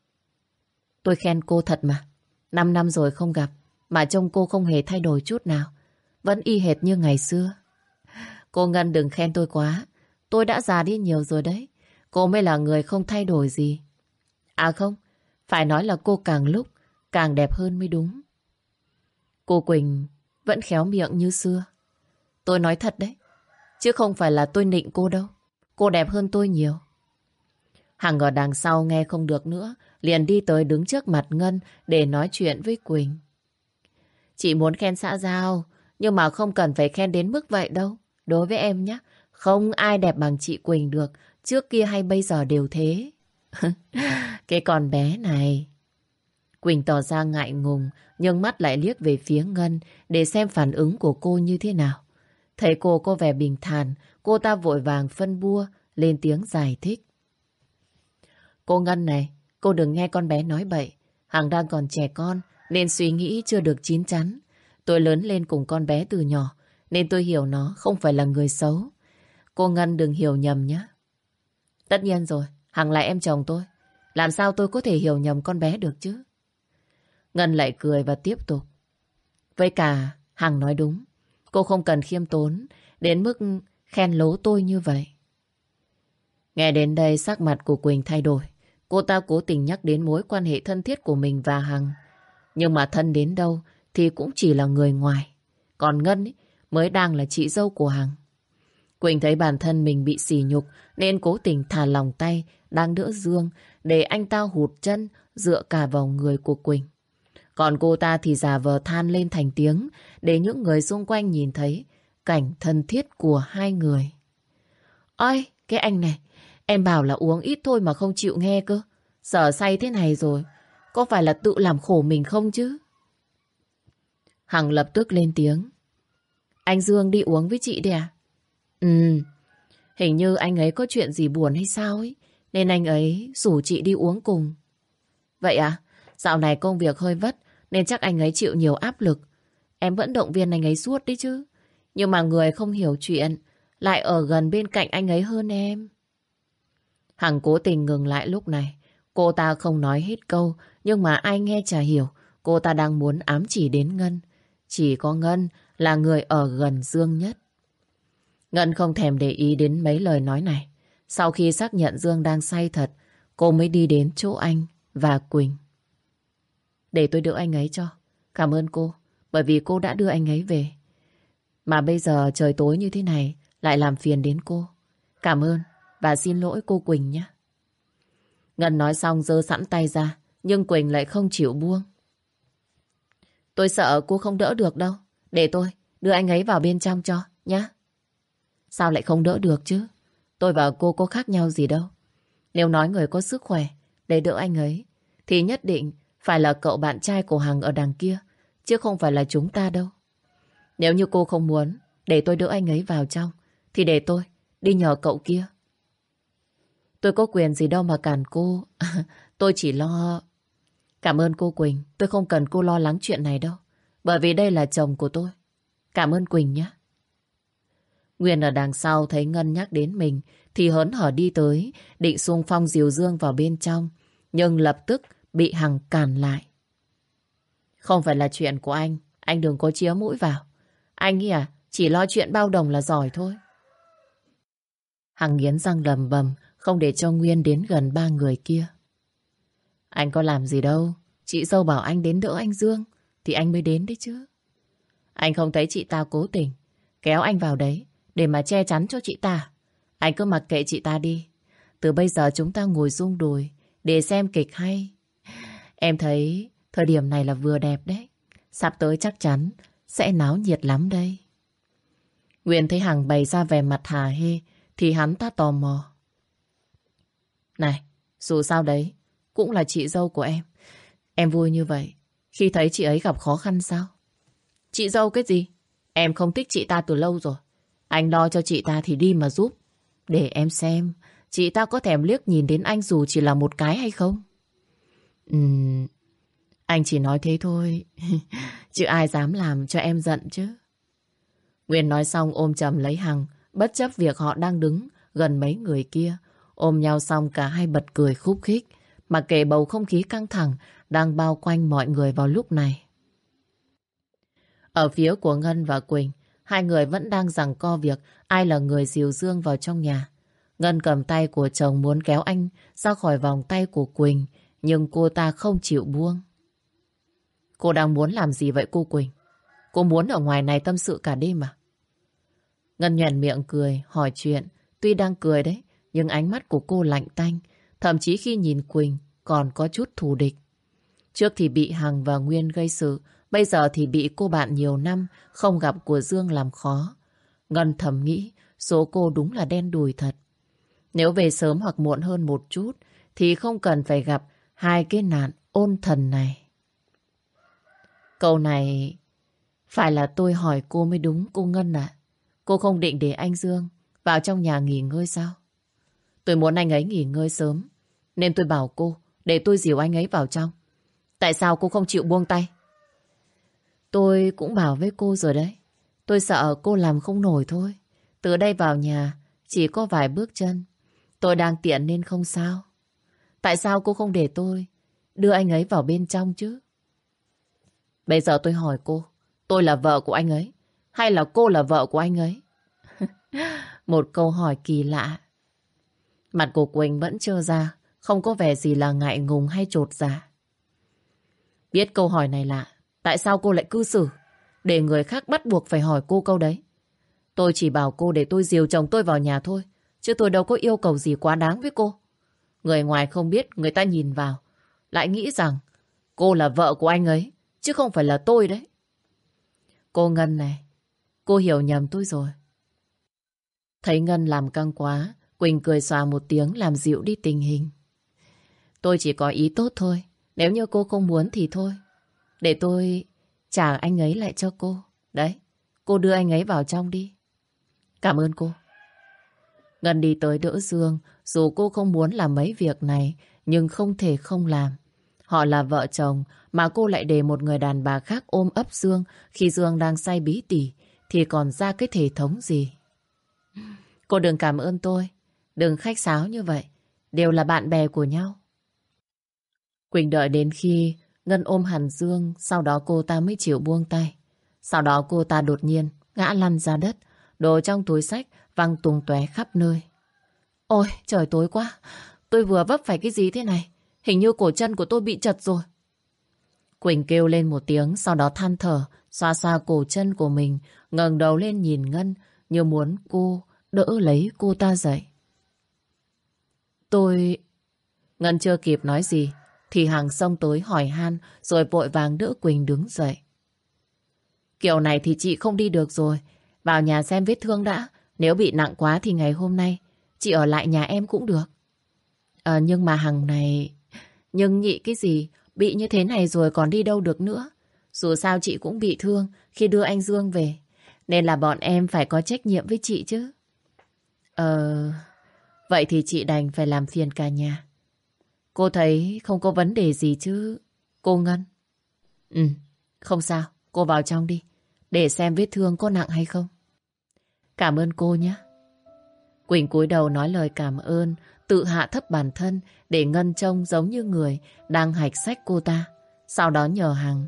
Tôi khen cô thật mà. Năm năm rồi không gặp, mà trông cô không hề thay đổi chút nào. Vẫn y hệt như ngày xưa. Cô Ngân đừng khen tôi quá. Tôi đã già đi nhiều rồi đấy. Cô mới là người không thay đổi gì. À không, phải nói là cô càng lúc càng đẹp hơn mới đúng. Cô Quỳnh vẫn khéo miệng như xưa. Tôi nói thật đấy, chứ không phải là tôi nịnh cô đâu. Cô đẹp hơn tôi nhiều. Hằng ở đằng sau nghe không được nữa, liền đi tới đứng trước mặt Ngân để nói chuyện với Quỳnh. Chị muốn khen xã giao, nhưng mà không cần phải khen đến mức vậy đâu. Đối với em nhé, không ai đẹp bằng chị Quỳnh được. Trước kia hay bây giờ đều thế. Cái con bé này. Quỳnh tỏ ra ngại ngùng, nhưng mắt lại liếc về phía Ngân để xem phản ứng của cô như thế nào. Thấy cô có vẻ bình thản, cô ta vội vàng phân bua, lên tiếng giải thích. Cô Ngân này, cô đừng nghe con bé nói bậy. Hằng đang còn trẻ con, nên suy nghĩ chưa được chín chắn. Tôi lớn lên cùng con bé từ nhỏ, nên tôi hiểu nó không phải là người xấu. Cô Ngân đừng hiểu nhầm nhé. Tất nhiên rồi, Hằng là em chồng tôi. Làm sao tôi có thể hiểu nhầm con bé được chứ? Ngân lại cười và tiếp tục. Với cả, Hằng nói đúng. Cô không cần khiêm tốn đến mức khen lố tôi như vậy. Nghe đến đây sắc mặt của Quỳnh thay đổi. Cô ta cố tình nhắc đến mối quan hệ thân thiết của mình và Hằng. Nhưng mà thân đến đâu thì cũng chỉ là người ngoài. Còn Ngân ấy, mới đang là chị dâu của Hằng. Quỳnh thấy bản thân mình bị sỉ nhục nên cố tình thả lòng tay đang đỡ Dương để anh ta hụt chân dựa cả vào người của Quỳnh. Còn cô ta thì giả vờ than lên thành tiếng để những người xung quanh nhìn thấy cảnh thân thiết của hai người. Ôi, cái anh này, em bảo là uống ít thôi mà không chịu nghe cơ. Giờ say thế này rồi, có phải là tự làm khổ mình không chứ? Hằng lập tức lên tiếng. Anh Dương đi uống với chị đấy à? Ừ, hình như anh ấy có chuyện gì buồn hay sao ấy, nên anh ấy rủ chị đi uống cùng. Vậy à? Dạo này công việc hơi vất nên chắc anh ấy chịu nhiều áp lực. Em vẫn động viên anh ấy suốt đấy chứ. Nhưng mà người không hiểu chuyện lại ở gần bên cạnh anh ấy hơn em. Hằng cố tình ngừng lại lúc này. Cô ta không nói hết câu, nhưng mà ai nghe chả hiểu cô ta đang muốn ám chỉ đến Ngân. Chỉ có Ngân là người ở gần Dương nhất. Ngân không thèm để ý đến mấy lời nói này. Sau khi xác nhận Dương đang say thật, cô mới đi đến chỗ anh và Quỳnh. Để tôi đỡ anh ấy cho. Cảm ơn cô, bởi vì cô đã đưa anh ấy về. Mà bây giờ trời tối như thế này lại làm phiền đến cô. Cảm ơn và xin lỗi cô Quỳnh nhé. Ngân nói xong giơ sẵn tay ra, nhưng Quỳnh lại không chịu buông. Tôi sợ cô không đỡ được đâu. Để tôi đưa anh ấy vào bên trong cho, nhé. Sao lại không đỡ được chứ? Tôi và cô có khác nhau gì đâu. Nếu nói người có sức khỏe để đỡ anh ấy, thì nhất định phải là cậu bạn trai của Hằng ở đằng kia, chứ không phải là chúng ta đâu. Nếu như cô không muốn để tôi đỡ anh ấy vào trong, thì để tôi đi nhờ cậu kia. Tôi có quyền gì đâu mà cản cô. Tôi chỉ lo... Cảm ơn cô Quỳnh. Tôi không cần cô lo lắng chuyện này đâu. Bởi vì đây là chồng của tôi. Cảm ơn Quỳnh nhé. Nguyên ở đằng sau thấy Ngân nhắc đến mình thì hớn hở đi tới, định xung phong dìu Dương vào bên trong. Nhưng lập tức bị Hằng cản lại. Không phải là chuyện của anh. Anh đừng có chĩa mũi vào. Anh nghĩ à, chỉ lo chuyện bao đồng là giỏi thôi. Hằng nghiến răng lầm bầm, không để cho Nguyên đến gần ba người kia. Anh có làm gì đâu. Chị dâu bảo anh đến đỡ anh Dương thì anh mới đến đấy chứ. Anh không thấy chị ta cố tình kéo anh vào đấy để mà che chắn cho chị ta. Anh cứ mặc kệ chị ta đi. Từ bây giờ chúng ta ngồi rung đùi để xem kịch hay. Em thấy thời điểm này là vừa đẹp đấy. Sắp tới chắc chắn sẽ náo nhiệt lắm đây. Nguyên thấy Hằng bày ra vẻ mặt hả hê thì hắn ta tò mò. Này, dù sao đấy cũng là chị dâu của em. Em vui như vậy khi thấy chị ấy gặp khó khăn sao? Chị dâu cái gì? Em không thích chị ta từ lâu rồi. Anh lo cho chị ta thì đi mà giúp. Để em xem chị ta có thèm liếc nhìn đến anh dù chỉ là một cái hay không. Ừm, anh chỉ nói thế thôi. Chứ ai dám làm cho em giận chứ. Nguyên nói xong ôm chầm lấy Hằng, bất chấp việc họ đang đứng gần mấy người kia. Ôm nhau xong cả hai bật cười khúc khích, mà kể bầu không khí căng thẳng đang bao quanh mọi người vào lúc này. Ở phía của Ngân và Quỳnh, hai người vẫn đang giằng co việc ai là người dìu Dương vào trong nhà. Ngân cầm tay của chồng muốn kéo anh ra khỏi vòng tay của Quỳnh, nhưng cô ta không chịu buông. Cô đang muốn làm gì vậy cô Quỳnh? Cô muốn ở ngoài này tâm sự cả đêm à? Ngân nhoẻn miệng cười, hỏi chuyện. Tuy đang cười đấy, nhưng ánh mắt của cô lạnh tanh. Thậm chí khi nhìn Quỳnh còn có chút thù địch. Trước thì bị Hằng và Nguyên gây sự, bây giờ thì bị cô bạn nhiều năm không gặp của Dương làm khó. Ngân thầm nghĩ số cô đúng là đen đủi thật. Nếu về sớm hoặc muộn hơn một chút thì không cần phải gặp hai cái nạn ôn thần này. Câu này phải là tôi hỏi cô mới đúng cô Ngân ạ. Cô không định để anh Dương vào trong nhà nghỉ ngơi sao? Tôi muốn anh ấy nghỉ ngơi sớm nên tôi bảo cô để tôi dìu anh ấy vào trong. Tại sao cô không chịu buông tay? Tôi cũng bảo với cô rồi đấy. Tôi sợ cô làm không nổi thôi. Từ đây vào nhà chỉ có vài bước chân. Tôi đang tiện nên không sao. Tại sao cô không để tôi đưa anh ấy vào bên trong chứ? Bây giờ tôi hỏi cô, tôi là vợ của anh ấy hay là cô là vợ của anh ấy? Một câu hỏi kỳ lạ. Mặt của Quỳnh vẫn trơ ra, không có vẻ gì là ngại ngùng hay chột dạ. Biết câu hỏi này lạ, tại sao cô lại cư xử để người khác bắt buộc phải hỏi cô câu đấy. Tôi chỉ bảo cô để tôi dìu chồng tôi vào nhà thôi, chứ tôi đâu có yêu cầu gì quá đáng với cô. Người ngoài không biết, người ta nhìn vào lại nghĩ rằng cô là vợ của anh ấy, chứ không phải là tôi đấy. Cô Ngân này, cô hiểu nhầm tôi rồi. Thấy Ngân làm căng quá, Quỳnh cười xòa một tiếng làm dịu đi tình hình. Tôi chỉ có ý tốt thôi. Nếu như cô không muốn thì thôi. Để tôi trả anh ấy lại cho cô. Đấy, cô đưa anh ấy vào trong đi. Cảm ơn cô. Ngân đi tới đỡ Dương. Dù cô không muốn làm mấy việc này, nhưng không thể không làm. Họ là vợ chồng, mà cô lại để một người đàn bà khác ôm ấp Dương khi Dương đang say bí tỉ, thì còn ra cái thể thống gì. Cô đừng cảm ơn tôi. Đừng khách sáo như vậy. Đều là bạn bè của nhau. Quỳnh đợi đến khi Ngân ôm hẳn Dương, sau đó cô ta mới chịu buông tay. Sau đó cô ta đột nhiên ngã lăn ra đất, đồ trong túi xách văng tung tóe khắp nơi. Ôi trời, tối quá, tôi vừa vấp phải cái gì thế này? Hình như cổ chân của tôi bị trật rồi. Quỳnh kêu lên một tiếng, sau đó than thở, xoa xoa cổ chân của mình, ngẩng đầu lên nhìn Ngân như muốn cô đỡ lấy cô ta dậy. Tôi... Ngân chưa kịp nói gì thì Hằng xông tới hỏi han, rồi vội vàng đỡ Quỳnh đứng dậy. Kiểu này thì chị không đi được rồi. Vào nhà xem vết thương đã. Nếu bị nặng quá thì ngày hôm nay chị ở lại nhà em cũng được. Ờ nhưng mà Hằng này... Nhưng nhị cái gì? Bị như thế này rồi còn đi đâu được nữa. Dù sao chị cũng bị thương khi đưa anh Dương về, nên là bọn em phải có trách nhiệm với chị chứ. Ờ... Vậy thì chị đành phải làm phiền cả nhà. Cô thấy không có vấn đề gì chứ, cô Ngân? Ừ, không sao. Cô vào trong đi, để xem vết thương có nặng hay không. Cảm ơn cô nhé. Quỳnh cúi đầu nói lời cảm ơn, tự hạ thấp bản thân để Ngân trông giống như người đang hạch xách cô ta. Sau đó nhờ Hằng.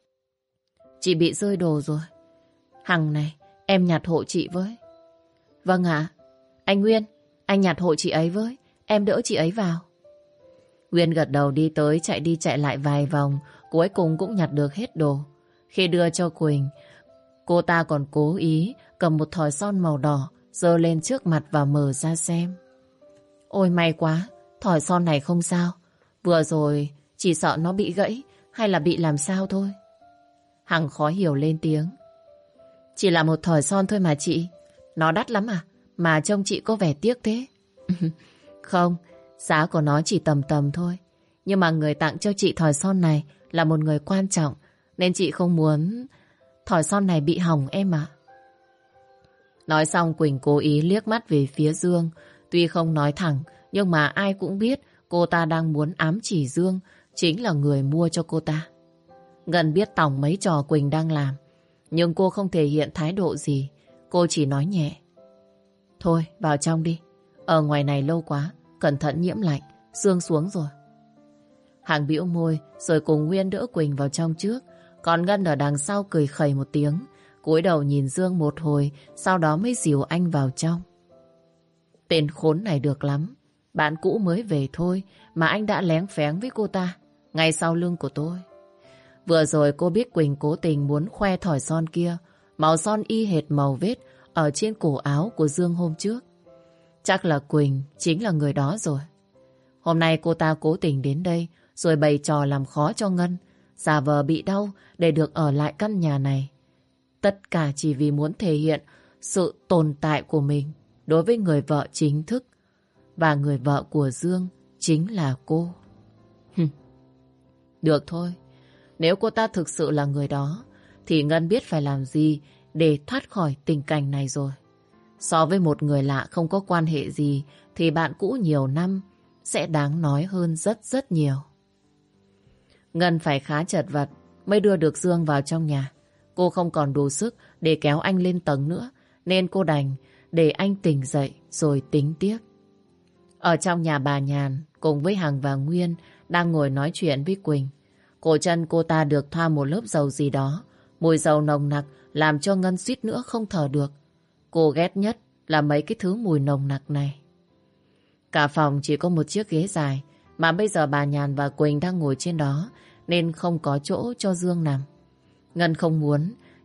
Chị bị rơi đồ rồi. Hằng này, em nhặt hộ chị với. Vâng ạ. Anh Nguyên, anh nhặt hộ chị ấy với. Em đỡ chị ấy vào. Nguyên gật đầu đi tới, chạy đi chạy lại vài vòng, cuối cùng cũng nhặt được hết đồ. Khi đưa cho Quỳnh, cô ta còn cố ý cầm một thỏi son màu đỏ giơ lên trước mặt và mở ra xem. Ôi may quá, thỏi son này không sao. Vừa rồi chỉ sợ nó bị gãy hay là bị làm sao thôi. Hằng khó hiểu lên tiếng. Chỉ là một thỏi son thôi mà chị. Nó đắt lắm à? Mà trông chị có vẻ tiếc thế. Không, giá của nó chỉ tầm tầm thôi. Nhưng mà người tặng cho chị thỏi son này là một người quan trọng, nên chị không muốn thỏi son này bị hỏng em ạ. Nói xong Quỳnh cố ý liếc mắt về phía Dương. Tuy không nói thẳng, nhưng mà ai cũng biết cô ta đang muốn ám chỉ Dương chính là người mua cho cô ta. Ngân biết tòng mấy trò Quỳnh đang làm, nhưng cô không thể hiện thái độ gì. Cô chỉ nói nhẹ. Thôi vào trong đi, ở ngoài này lâu quá, cẩn thận nhiễm lạnh. Dương xuống rồi. Hằng bĩu môi rồi cùng Nguyên đỡ Quỳnh vào trong trước. Còn Ngân ở đằng sau cười khẩy một tiếng, cúi đầu nhìn Dương một hồi, sau đó mới dìu anh vào trong. Tên khốn này được lắm. Bạn cũ mới về thôi mà anh đã léng phéng với cô ta ngay sau lưng của tôi. Vừa rồi cô biết Quỳnh cố tình muốn khoe thỏi son kia, màu son y hệt màu vết ở trên cổ áo của Dương hôm trước. Chắc là Quỳnh chính là người đó rồi. Hôm nay cô ta cố tình đến đây rồi bày trò làm khó cho Ngân, giả vờ bị đau để được ở lại căn nhà này. Tất cả chỉ vì muốn thể hiện sự tồn tại của mình đối với người vợ chính thức. Và người vợ của Dương chính là cô. Được thôi, nếu cô ta thực sự là người đó thì Ngân biết phải làm gì để thoát khỏi tình cảnh này rồi. So với một người lạ không có quan hệ gì thì bạn cũ nhiều năm sẽ đáng nói hơn rất rất nhiều. Ngân phải khá chật vật mới đưa được Dương vào trong nhà. Cô không còn đủ sức để kéo anh lên tầng nữa, nên cô đành để anh tỉnh dậy rồi tính tiếp. Ở trong nhà bà Nhàn cùng với Hằng và Nguyên đang ngồi nói chuyện với Quỳnh. Cổ chân cô ta được thoa một lớp dầu gì đó. Mùi dầu nồng nặc làm cho Ngân suýt nữa không thở được. Cô ghét nhất là mấy cái thứ mùi nồng nặc này. Cả phòng chỉ có một chiếc ghế dài, mà bây giờ bà Nhàn và Quỳnh đang ngồi trên đó nên không có chỗ cho Dương nằm. Ngân không muốn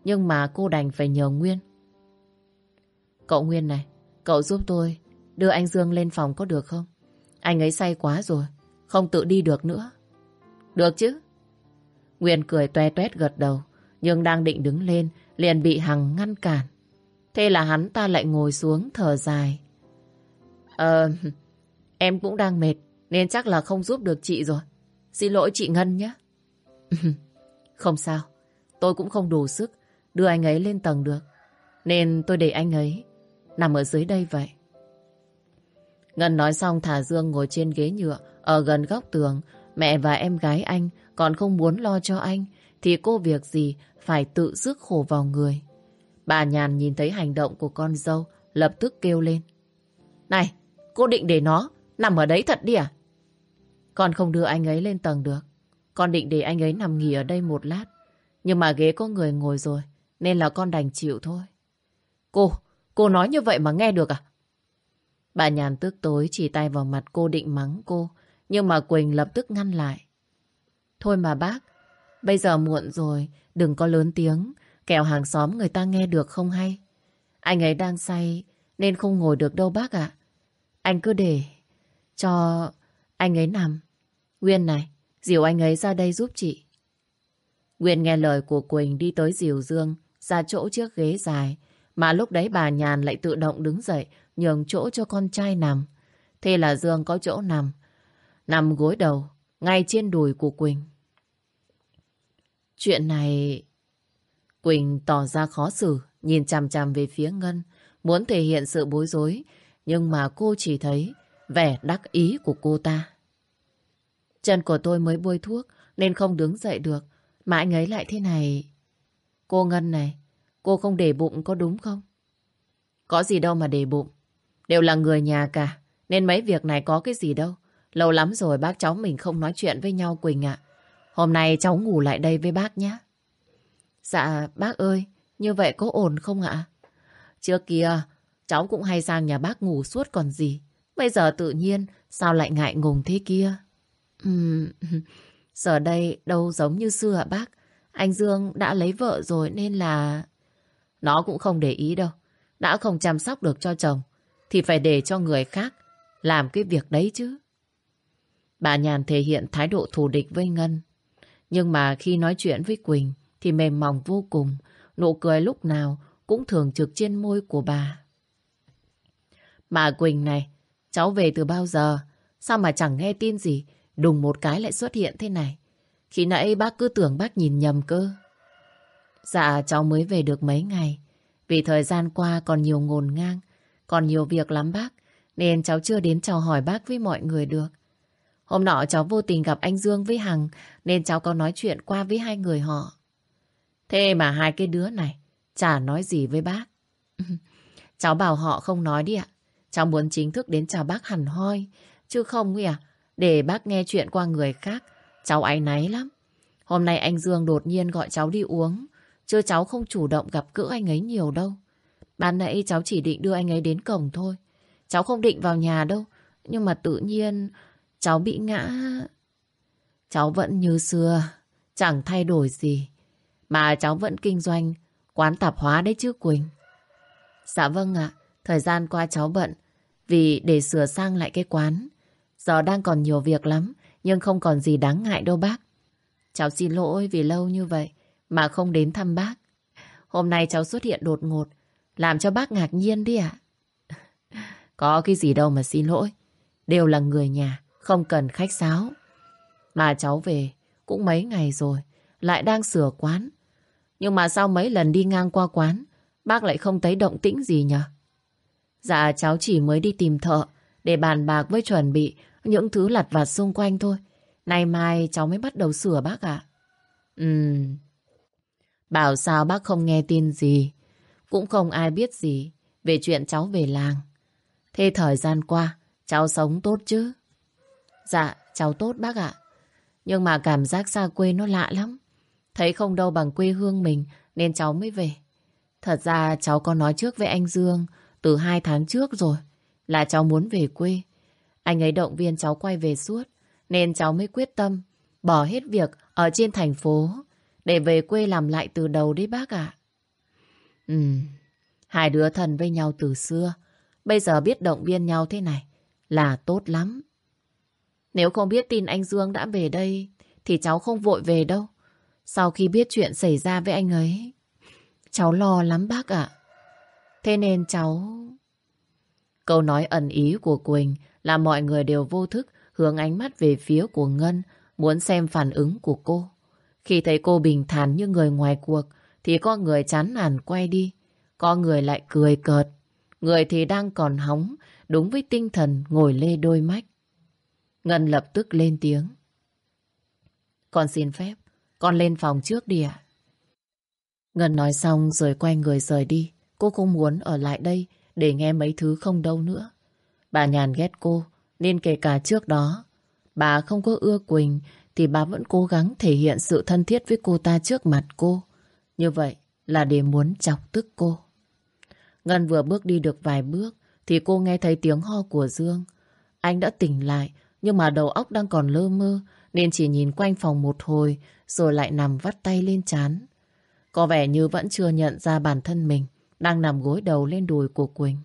Nhưng mà cô đành phải nhờ Nguyên. Cậu Nguyên này, cậu giúp tôi đưa anh Dương lên phòng có được không? Anh ấy say quá rồi, không tự đi được nữa. Được chứ? Nguyên cười toe toét gật đầu, nhưng đang định đứng lên liền bị Hằng ngăn cản. Thế là hắn ta lại ngồi xuống thở dài. Ờ, em cũng đang mệt nên chắc là không giúp được chị rồi. Xin lỗi chị Ngân nhé. Không sao, tôi cũng không đủ sức đưa anh ấy lên tầng được, nên tôi để anh ấy nằm ở dưới đây vậy. Ngân nói xong thả Dương ngồi trên ghế nhựa ở gần góc tường. Mẹ và em gái anh còn không muốn lo cho anh thì cô việc gì phải tự rước khổ vào người. Bà Nhàn nhìn thấy hành động của con dâu lập tức kêu lên. Này, cô định để nó nằm ở đấy thật đi à? Con không đưa anh ấy lên tầng được. Con định để anh ấy nằm nghỉ ở đây một lát. Nhưng mà ghế có người ngồi rồi nên là con đành chịu thôi. Cô, cô nói như vậy mà nghe được à? Bà Nhàn tức tối chỉ tay vào mặt cô định mắng cô. Nhưng mà Quỳnh lập tức ngăn lại. Thôi mà bác, bây giờ muộn rồi, đừng có lớn tiếng, kẻo hàng xóm người ta nghe được không hay. Anh ấy đang say nên không ngồi được đâu bác ạ. Anh cứ để cho anh ấy nằm. Nguyên này, dìu anh ấy ra đây giúp chị. Nguyên nghe lời của Quỳnh đi tới dìu Dương ra chỗ chiếc ghế dài. Mà lúc đấy bà Nhàn lại tự động đứng dậy nhường chỗ cho con trai nằm. Thế là Dương có chỗ nằm. Nằm gối đầu ngay trên đùi của Quỳnh. Chuyện này... Quỳnh tỏ ra khó xử, nhìn chằm chằm về phía Ngân, muốn thể hiện sự bối rối, nhưng mà cô chỉ thấy vẻ đắc ý của cô ta. Chân của tôi mới bôi thuốc nên không đứng dậy được, mà anh ấy lại thế này. Cô Ngân này, cô không để bụng có đúng không? Có gì đâu mà để bụng, đều là người nhà cả, nên mấy việc này có cái gì đâu. Lâu lắm rồi bác cháu mình không nói chuyện với nhau Quỳnh ạ. Hôm nay cháu ngủ lại đây với bác nhé. Dạ bác ơi, như vậy có ổn không ạ? Trước kia cháu cũng hay sang nhà bác ngủ suốt còn gì. Bây giờ tự nhiên sao lại ngại ngùng thế kia? Ừm, giờ đây đâu giống như xưa ạ bác. Anh Dương đã lấy vợ rồi nên là... Nó cũng không để ý đâu. Đã không chăm sóc được cho chồng thì phải để cho người khác làm cái việc đấy chứ. Bà Nhàn thể hiện thái độ thù địch với Ngân. Nhưng mà khi nói chuyện với Quỳnh thì mềm mỏng vô cùng. Nụ cười lúc nào cũng thường trực trên môi của bà. Mà Quỳnh này, cháu về từ bao giờ? Sao mà chẳng nghe tin gì? Đùng một cái lại xuất hiện thế này. Khi nãy bác cứ tưởng bác nhìn nhầm cơ. Dạ cháu mới về được mấy ngày. Vì thời gian qua còn nhiều ngổn ngang, còn nhiều việc lắm bác, nên cháu chưa đến chào hỏi bác với mọi người được. Hôm nọ cháu vô tình gặp anh Dương với Hằng nên cháu có nói chuyện qua với hai người họ. Thế mà hai cái đứa này chả nói gì với bác. Cháu bảo họ không nói đi ạ. Cháu muốn chính thức đến chào bác hẳn hoi. Chứ không ấy à, để bác nghe chuyện qua người khác, cháu áy náy lắm. Hôm nay anh Dương đột nhiên gọi cháu đi uống, chứ cháu không chủ động gặp gỡ anh ấy nhiều đâu. Ban nãy cháu chỉ định đưa anh ấy đến cổng thôi. Cháu không định vào nhà đâu. Nhưng mà tự nhiên cháu bị ngã. Cháu vẫn như xưa, chẳng thay đổi gì. Mà cháu vẫn kinh doanh quán tạp hóa đấy chứ Quỳnh. Dạ vâng ạ, thời gian qua cháu bận vì để sửa sang lại cái quán. Giờ đang còn nhiều việc lắm, nhưng không còn gì đáng ngại đâu bác. Cháu xin lỗi vì lâu như vậy mà không đến thăm bác. Hôm nay cháu xuất hiện đột ngột, làm cho bác ngạc nhiên đi ạ. Có cái gì đâu mà xin lỗi. Đều là người nhà, không cần khách sáo. Mà cháu về cũng mấy ngày rồi, lại đang sửa quán. Nhưng mà sao mấy lần đi ngang qua quán, bác lại không thấy động tĩnh gì nhỉ? Dạ cháu chỉ mới đi tìm thợ để bàn bạc với chuẩn bị những thứ lặt vặt xung quanh thôi. Nay mai cháu mới bắt đầu sửa bác ạ. Ừm... Bảo sao bác không nghe tin gì, cũng không ai biết gì về chuyện cháu về làng. Thế thời gian qua, cháu sống tốt chứ? Dạ, cháu tốt bác ạ. Nhưng mà cảm giác xa quê nó lạ lắm. Thấy không đâu bằng quê hương mình nên cháu mới về. Thật ra cháu có nói trước với anh Dương từ hai tháng trước rồi là cháu muốn về quê. Anh ấy động viên cháu quay về suốt nên cháu mới quyết tâm bỏ hết việc ở trên thành phố để về quê làm lại từ đầu đấy bác ạ. Ừ, hai đứa thân với nhau từ xưa. Bây giờ biết động viên nhau thế này là tốt lắm. Nếu không biết tin anh Dương đã về đây thì cháu không vội về đâu. Sau khi biết chuyện xảy ra với anh ấy, cháu lo lắm bác ạ. Thế nên cháu... Câu nói ẩn ý của Quỳnh là mọi người đều vô thức hướng ánh mắt về phía của Ngân, muốn xem phản ứng của cô. Khi thấy cô bình thản như người ngoài cuộc, thì có người chán nản quay đi, có người lại cười cợt, người thì đang còn hóng, đúng với tinh thần ngồi lê đôi mách. Ngân lập tức lên tiếng. Con xin phép, con lên phòng trước đi ạ. Ngân nói xong rồi quay người rời đi. Cô không muốn ở lại đây để nghe mấy thứ không đâu nữa. Bà Nhàn ghét cô, nên kể cả trước đó bà không có ưa Quỳnh thì bà vẫn cố gắng thể hiện sự thân thiết với cô ta trước mặt cô. Như vậy là để muốn chọc tức cô. Ngân vừa bước đi được vài bước thì cô nghe thấy tiếng ho của Dương. Anh đã tỉnh lại nhưng mà đầu óc đang còn lơ mơ nên chỉ nhìn quanh phòng một hồi rồi lại nằm vắt tay lên trán. Có vẻ như vẫn chưa nhận ra bản thân mình đang nằm gối đầu lên đùi của Quỳnh.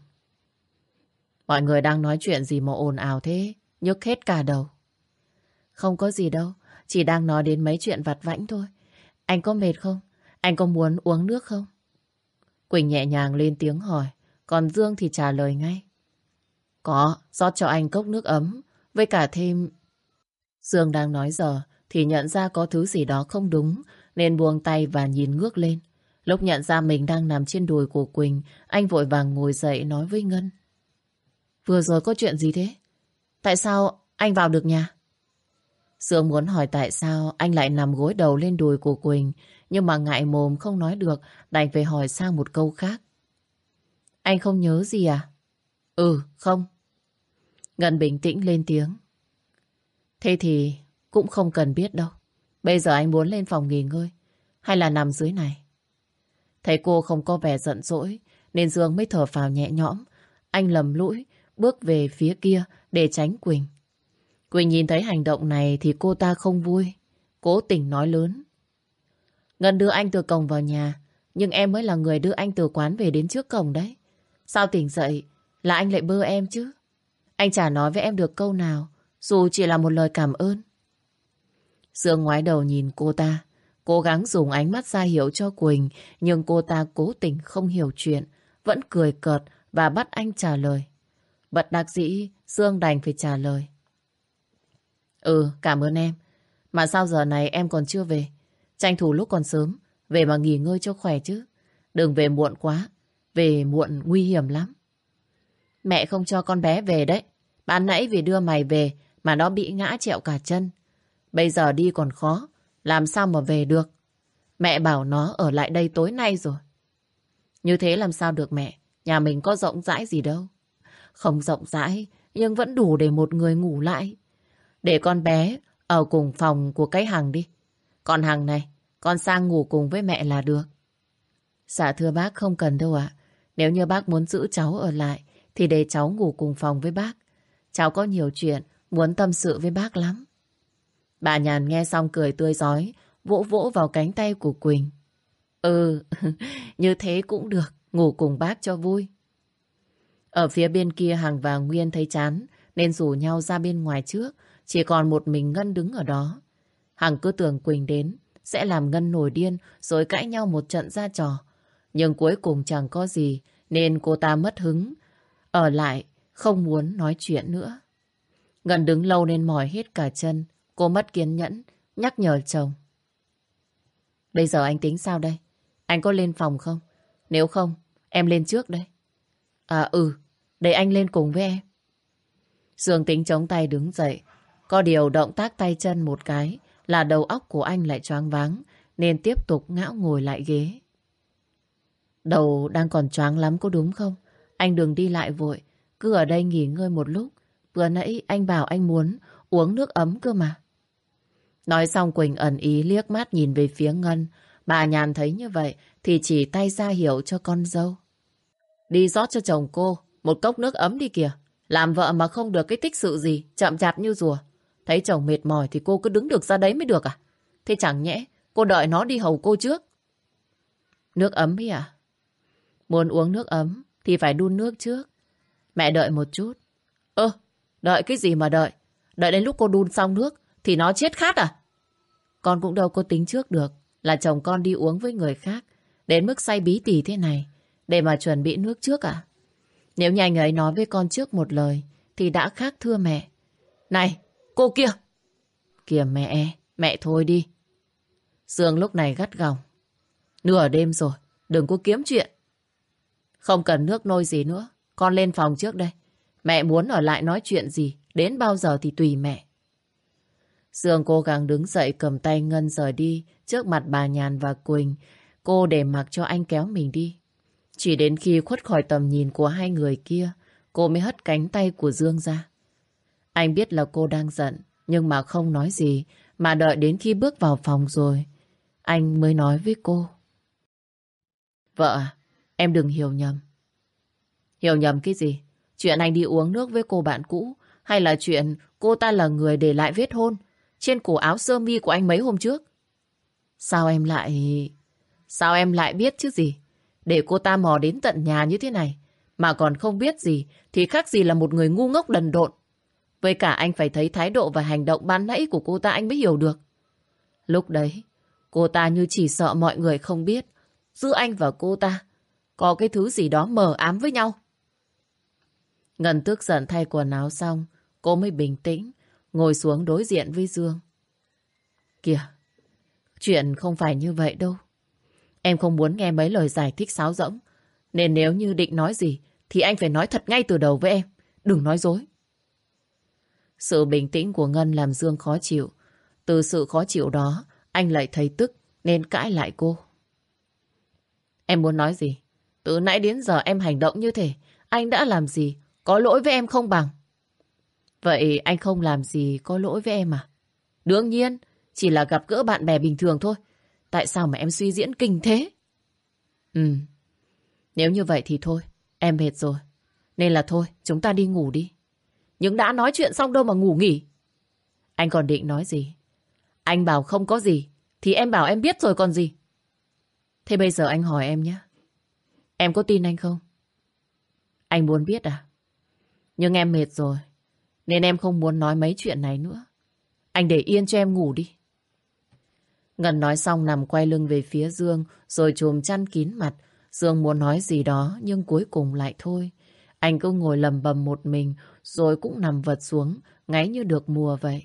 Mọi người đang nói chuyện gì mà ồn ào thế? Nhức hết cả đầu. Không có gì đâu, chỉ đang nói đến mấy chuyện vặt vãnh thôi. Anh có mệt không? Anh có muốn uống nước không? Quỳnh nhẹ nhàng lên tiếng hỏi, còn Dương thì trả lời ngay. Có, rót cho anh cốc nước ấm, với cả thêm... Dương đang nói giờ thì nhận ra có thứ gì đó không đúng, nên buông tay và nhìn ngước lên. Lúc nhận ra mình đang nằm trên đùi của Quỳnh, anh vội vàng ngồi dậy nói với Ngân. Vừa rồi có chuyện gì thế? Tại sao anh vào được nhà? Dương muốn hỏi tại sao anh lại nằm gối đầu lên đùi của Quỳnh, nhưng mà ngại mồm không nói được, đành phải hỏi sang một câu khác. Anh không nhớ gì à? Ừ, không. Ngân bình tĩnh lên tiếng. Thế thì cũng không cần biết đâu. Bây giờ anh muốn lên phòng nghỉ ngơi, hay là nằm dưới này? Thấy cô không có vẻ giận dỗi, nên Dương mới thở phào nhẹ nhõm. Anh lầm lũi, bước về phía kia để tránh Quỳnh. Quỳnh nhìn thấy hành động này thì cô ta không vui, cố tình nói lớn. Ngân đưa anh từ cổng vào nhà, nhưng em mới là người đưa anh từ quán về đến trước cổng đấy. Sao tỉnh dậy là anh lại bơ em chứ? Anh chả nói với em được câu nào, dù chỉ là một lời cảm ơn. Dương ngoái đầu nhìn cô ta, cố gắng dùng ánh mắt ra hiệu cho Quỳnh, nhưng cô ta cố tình không hiểu chuyện, vẫn cười cợt và bắt anh trả lời. Bất đắc dĩ, Dương đành phải trả lời. Ừ, cảm ơn em. Mà sao giờ này em còn chưa về? Tranh thủ lúc còn sớm, về mà nghỉ ngơi cho khỏe chứ. Đừng về muộn quá, về muộn nguy hiểm lắm. Mẹ không cho con bé về đấy. Ban nãy vì đưa mày về mà nó bị ngã trẹo cả chân. Bây giờ đi còn khó, làm sao mà về được? Mẹ bảo nó ở lại đây tối nay rồi. Như thế làm sao được mẹ? Nhà mình có rộng rãi gì đâu. Không rộng rãi, nhưng vẫn đủ để một người ngủ lại. Để con bé ở cùng phòng của cái Hằng đi. Còn Hằng này, con sang ngủ cùng với mẹ là được. Dạ thưa bác, không cần đâu ạ. Nếu như bác muốn giữ cháu ở lại thì để cháu ngủ cùng phòng với bác. Cháu có nhiều chuyện muốn tâm sự với bác lắm. Bà Nhàn nghe xong cười tươi rói, vỗ vỗ vào cánh tay của Quỳnh. Ừ, như thế cũng được, ngủ cùng bác cho vui. Ở phía bên kia Hằng và Nguyên thấy chán nên rủ nhau ra bên ngoài trước, chỉ còn một mình Ngân đứng ở đó. Hằng cứ tưởng Quỳnh đến sẽ làm Ngân nổi điên rồi cãi nhau một trận ra trò. Nhưng cuối cùng chẳng có gì nên cô ta mất hứng, ở lại không muốn nói chuyện nữa. Ngân đứng lâu nên mỏi hết cả chân. Cô mất kiên nhẫn, nhắc nhở chồng. Bây giờ anh tính sao đây? Anh có lên phòng không? Nếu không, em lên trước đây. À ừ, để anh lên cùng với em. Dương tính chống tay đứng dậy. Có điều động tác tay chân một cái là đầu óc của anh lại choáng váng, nên tiếp tục ngã ngồi lại ghế. Đầu đang còn choáng lắm có đúng không? Anh đừng đi lại vội, cứ ở đây nghỉ ngơi một lúc. Vừa nãy anh bảo anh muốn uống nước ấm cơ mà. Nói xong Quỳnh ẩn ý liếc mắt nhìn về phía Ngân. Bà Nhàn thấy như vậy thì chỉ tay ra hiệu cho con dâu. Đi rót cho chồng cô một cốc nước ấm đi kìa. Làm vợ mà không được cái tích sự gì, chậm chạp như rùa. Thấy chồng mệt mỏi thì cô cứ đứng được ra đấy mới được à? Thế chẳng nhẽ cô đợi nó đi hầu cô trước? Nước ấm ấy à? Muốn uống nước ấm thì phải đun nước trước. Mẹ đợi một chút. Ơ, đợi cái gì mà đợi? Đợi đến lúc cô đun xong nước thì nó chết khát à? Con cũng đâu có tính trước được là chồng con đi uống với người khác đến mức say bí tỉ thế này để mà chuẩn bị nước trước à? Nếu như anh ấy nói với con trước một lời thì đã khác thưa mẹ. Này, cô kia! Kìa mẹ, mẹ thôi đi. Dương lúc này gắt gỏng. Nửa đêm rồi, đừng có kiếm chuyện. Không cần nước nôi gì nữa, con lên phòng trước đây. Mẹ muốn ở lại nói chuyện gì, đến bao giờ thì tùy mẹ. Dương cố gắng đứng dậy cầm tay Ngân rời đi trước mặt bà Nhàn và Quỳnh. Cô để mặc cho anh kéo mình đi. Chỉ đến khi khuất khỏi tầm nhìn của hai người kia, cô mới hất cánh tay của Dương ra. Anh biết là cô đang giận, nhưng mà không nói gì, mà đợi đến khi bước vào phòng rồi, anh mới nói với cô. Vợ à, em đừng hiểu nhầm. Hiểu nhầm cái gì? Chuyện anh đi uống nước với cô bạn cũ, hay là chuyện cô ta là người để lại vết hôn trên cổ áo sơ mi của anh mấy hôm trước? Sao em lại... Sao em lại biết chứ gì? Để cô ta mò đến tận nhà như thế này mà còn không biết gì thì khác gì là một người ngu ngốc đần độn. Với cả anh phải thấy thái độ và hành động ban nãy của cô ta anh mới hiểu được. Lúc đấy, cô ta như chỉ sợ mọi người không biết giữa anh và cô ta có cái thứ gì đó mờ ám với nhau. Ngân tức giận thay quần áo xong, cô mới bình tĩnh ngồi xuống đối diện với Dương. Kìa, chuyện không phải như vậy đâu. Em không muốn nghe mấy lời giải thích sáo rỗng. Nên nếu như định nói gì thì anh phải nói thật ngay từ đầu với em. Đừng nói dối. Sự bình tĩnh của Ngân làm Dương khó chịu. Từ sự khó chịu đó, anh lại thấy tức nên cãi lại cô. Em muốn nói gì? Từ nãy đến giờ em hành động như thế. Anh đã làm gì có lỗi với em không bằng? Vậy anh không làm gì có lỗi với em à? Đương nhiên, chỉ là gặp gỡ bạn bè bình thường thôi. Tại sao mà em suy diễn kinh thế? Ừ, nếu như vậy thì thôi, em mệt rồi. Nên là thôi, chúng ta đi ngủ đi. Nhưng đã nói chuyện xong đâu mà ngủ nghỉ. Anh còn định nói gì? Anh bảo không có gì, thì em bảo em biết rồi còn gì. Thế bây giờ anh hỏi em nhé. Em có tin anh không? Anh muốn biết à? Nhưng em mệt rồi, nên em không muốn nói mấy chuyện này nữa. Anh để yên cho em ngủ đi. Ngân nói xong nằm quay lưng về phía Dương rồi chùm chăn kín mặt. Dương muốn nói gì đó nhưng cuối cùng lại thôi. Anh cứ ngồi lầm bầm một mình rồi cũng nằm vật xuống ngáy như được mùa vậy.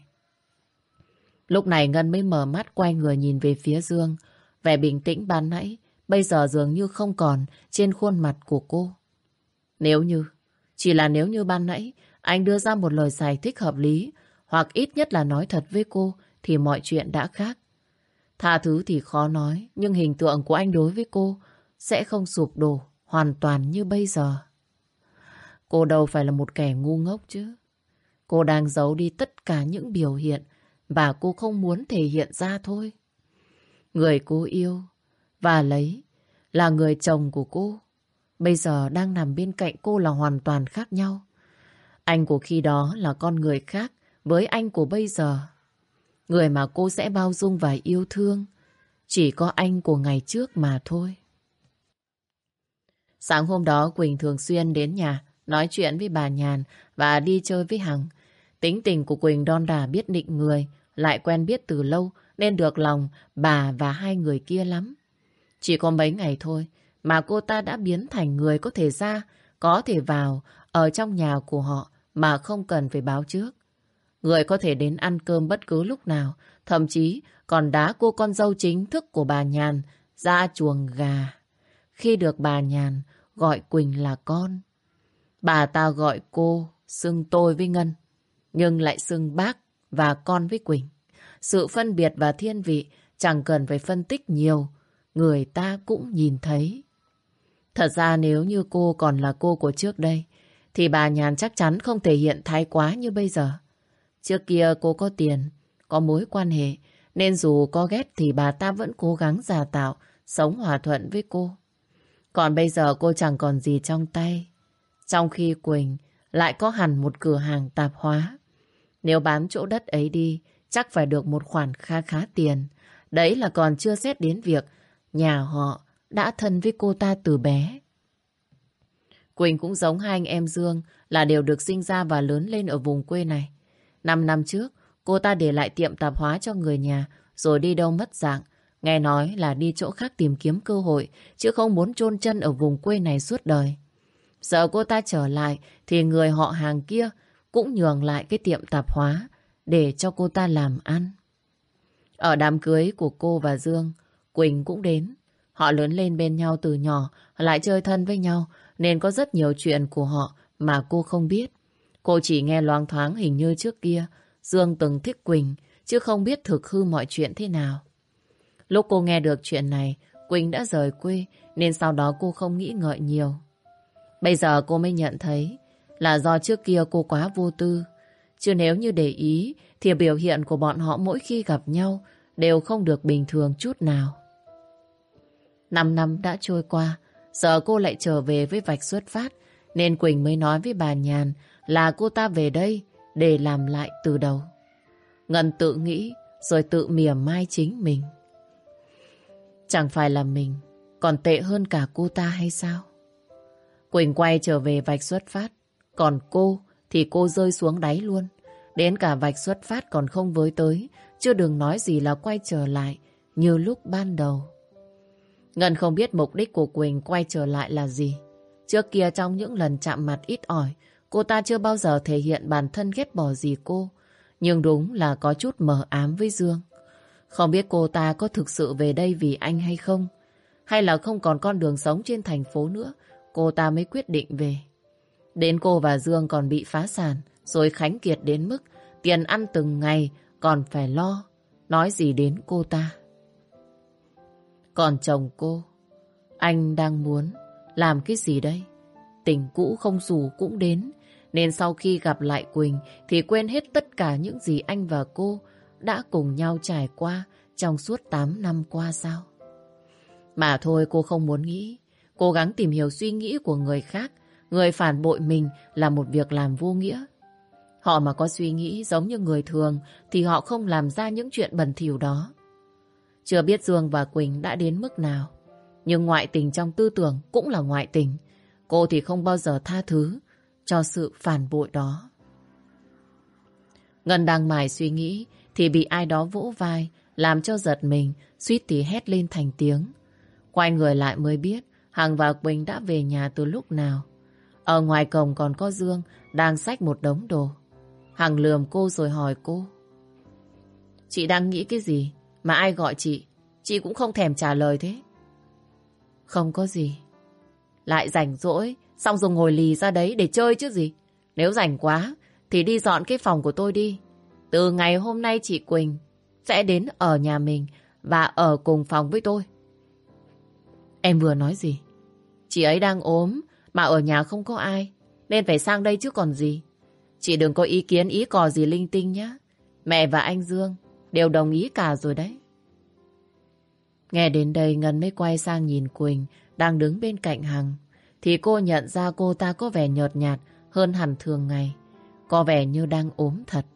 Lúc này Ngân mới mở mắt quay người nhìn về phía Dương. Vẻ bình tĩnh ban nãy bây giờ dường như không còn trên khuôn mặt của cô. Nếu như, chỉ là nếu như ban nãy anh đưa ra một lời giải thích hợp lý hoặc ít nhất là nói thật với cô thì mọi chuyện đã khác. Tha thứ thì khó nói, nhưng hình tượng của anh đối với cô sẽ không sụp đổ hoàn toàn như bây giờ. Cô đâu phải là một kẻ ngu ngốc chứ. Cô đang giấu đi tất cả những biểu hiện và cô không muốn thể hiện ra thôi. Người cô yêu và lấy là người chồng của cô. Bây giờ đang nằm bên cạnh cô là hoàn toàn khác nhau. Anh của khi đó là con người khác với anh của bây giờ. Người mà cô sẽ bao dung và yêu thương chỉ có anh của ngày trước mà thôi. Sáng hôm đó Quỳnh thường xuyên đến nhà nói chuyện với bà Nhàn và đi chơi với Hằng. Tính tình của Quỳnh đon đả biết định người, lại quen biết từ lâu nên được lòng bà và hai người kia lắm. Chỉ có mấy ngày thôi mà cô ta đã biến thành người có thể ra, có thể vào ở trong nhà của họ mà không cần phải báo trước. Người có thể đến ăn cơm bất cứ lúc nào, thậm chí còn đá cô con dâu chính thức của bà Nhàn ra chuồng gà. Khi được bà Nhàn gọi Quỳnh là con. Bà ta gọi cô xưng tôi với Ngân, nhưng lại xưng bác và con với Quỳnh. Sự phân biệt và thiên vị chẳng cần phải phân tích nhiều, người ta cũng nhìn thấy. Thật ra nếu như cô còn là cô của trước đây, thì bà Nhàn chắc chắn không thể hiện thái quá như bây giờ. Trước kia cô có tiền, có mối quan hệ, nên dù có ghét thì bà ta vẫn cố gắng giả tạo, sống hòa thuận với cô. Còn bây giờ cô chẳng còn gì trong tay. Trong khi Quỳnh lại có hẳn một cửa hàng tạp hóa. Nếu bán chỗ đất ấy đi, chắc phải được một khoản kha khá tiền. Đấy là còn chưa xét đến việc nhà họ đã thân với cô ta từ bé. Quỳnh cũng giống hai anh em Dương là đều được sinh ra và lớn lên ở vùng quê này. Năm năm trước, cô ta để lại tiệm tạp hóa cho người nhà rồi đi đâu mất dạng. Nghe nói là đi chỗ khác tìm kiếm cơ hội chứ không muốn chôn chân ở vùng quê này suốt đời. Giờ cô ta trở lại thì người họ hàng kia cũng nhường lại cái tiệm tạp hóa để cho cô ta làm ăn. Ở đám cưới của cô và Dương, Quỳnh cũng đến. Họ lớn lên bên nhau từ nhỏ, lại chơi thân với nhau, nên có rất nhiều chuyện của họ mà cô không biết. Cô chỉ nghe loáng thoáng hình như trước kia Dương từng thích Quỳnh, chứ không biết thực hư mọi chuyện thế nào. Lúc cô nghe được chuyện này, Quỳnh đã rời quê, nên sau đó cô không nghĩ ngợi nhiều. Bây giờ cô mới nhận thấy là do trước kia cô quá vô tư. Chứ nếu như để ý thì biểu hiện của bọn họ mỗi khi gặp nhau đều không được bình thường chút nào. Năm năm đã trôi qua, giờ cô lại trở về với vạch xuất phát, nên Quỳnh mới nói với bà Nhàn là cô ta về đây để làm lại từ đầu. Ngân tự nghĩ rồi tự mỉa mai chính mình. Chẳng phải là mình còn tệ hơn cả cô ta hay sao? Quỳnh quay trở về vạch xuất phát, còn cô thì cô rơi xuống đáy luôn. Đến cả vạch xuất phát còn không với tới, chứ đừng nói gì là quay trở lại như lúc ban đầu. Ngân không biết mục đích của Quỳnh quay trở lại là gì. Trước kia trong những lần chạm mặt ít ỏi, cô ta chưa bao giờ thể hiện bản thân ghét bỏ gì cô. Nhưng đúng là có chút mờ ám với Dương. Không biết cô ta có thực sự về đây vì anh hay không, hay là không còn con đường sống trên thành phố nữa, cô ta mới quyết định về. Đến cô và Dương còn bị phá sản, rồi khánh kiệt đến mức tiền ăn từng ngày còn phải lo, nói gì đến cô ta. Còn chồng cô, anh đang muốn làm cái gì đây? Tình cũ không rủ cũng đến, nên sau khi gặp lại Quỳnh thì quên hết tất cả những gì anh và cô đã cùng nhau trải qua trong suốt tám năm qua sao? Mà thôi, cô không muốn nghĩ. Cố gắng tìm hiểu suy nghĩ của người khác, người phản bội mình là một việc làm vô nghĩa. Họ mà có suy nghĩ giống như người thường thì họ không làm ra những chuyện bẩn thỉu đó. Chưa biết Dương và Quỳnh đã đến mức nào, nhưng ngoại tình trong tư tưởng cũng là ngoại tình. Cô thì không bao giờ tha thứ cho sự phản bội đó. Ngân đang mải suy nghĩ thì bị ai đó vỗ vai, làm cho giật mình, suýt thì hét lên thành tiếng. Quay người lại mới biết Hằng và Quỳnh đã về nhà từ lúc nào. Ở ngoài cổng còn có Dương đang xách một đống đồ. Hằng lườm cô rồi hỏi cô: Chị đang nghĩ cái gì mà ai gọi chị, chị cũng không thèm trả lời thế? Không có gì. Lại rảnh rỗi, xong rồi ngồi lì ra đấy để chơi chứ gì. Nếu rảnh quá thì đi dọn cái phòng của tôi đi. Từ ngày hôm nay chị Quỳnh sẽ đến ở nhà mình và ở cùng phòng với tôi. Em vừa nói gì? Chị ấy đang ốm mà ở nhà không có ai, nên phải sang đây chứ còn gì. Chị đừng có ý kiến ý cò gì linh tinh nhé. Mẹ và anh Dương đều đồng ý cả rồi đấy. Nghe đến đây Ngân mới quay sang nhìn Quỳnh đang đứng bên cạnh Hằng. Thì cô nhận ra cô ta có vẻ nhợt nhạt hơn hẳn thường ngày. Có vẻ như đang ốm thật.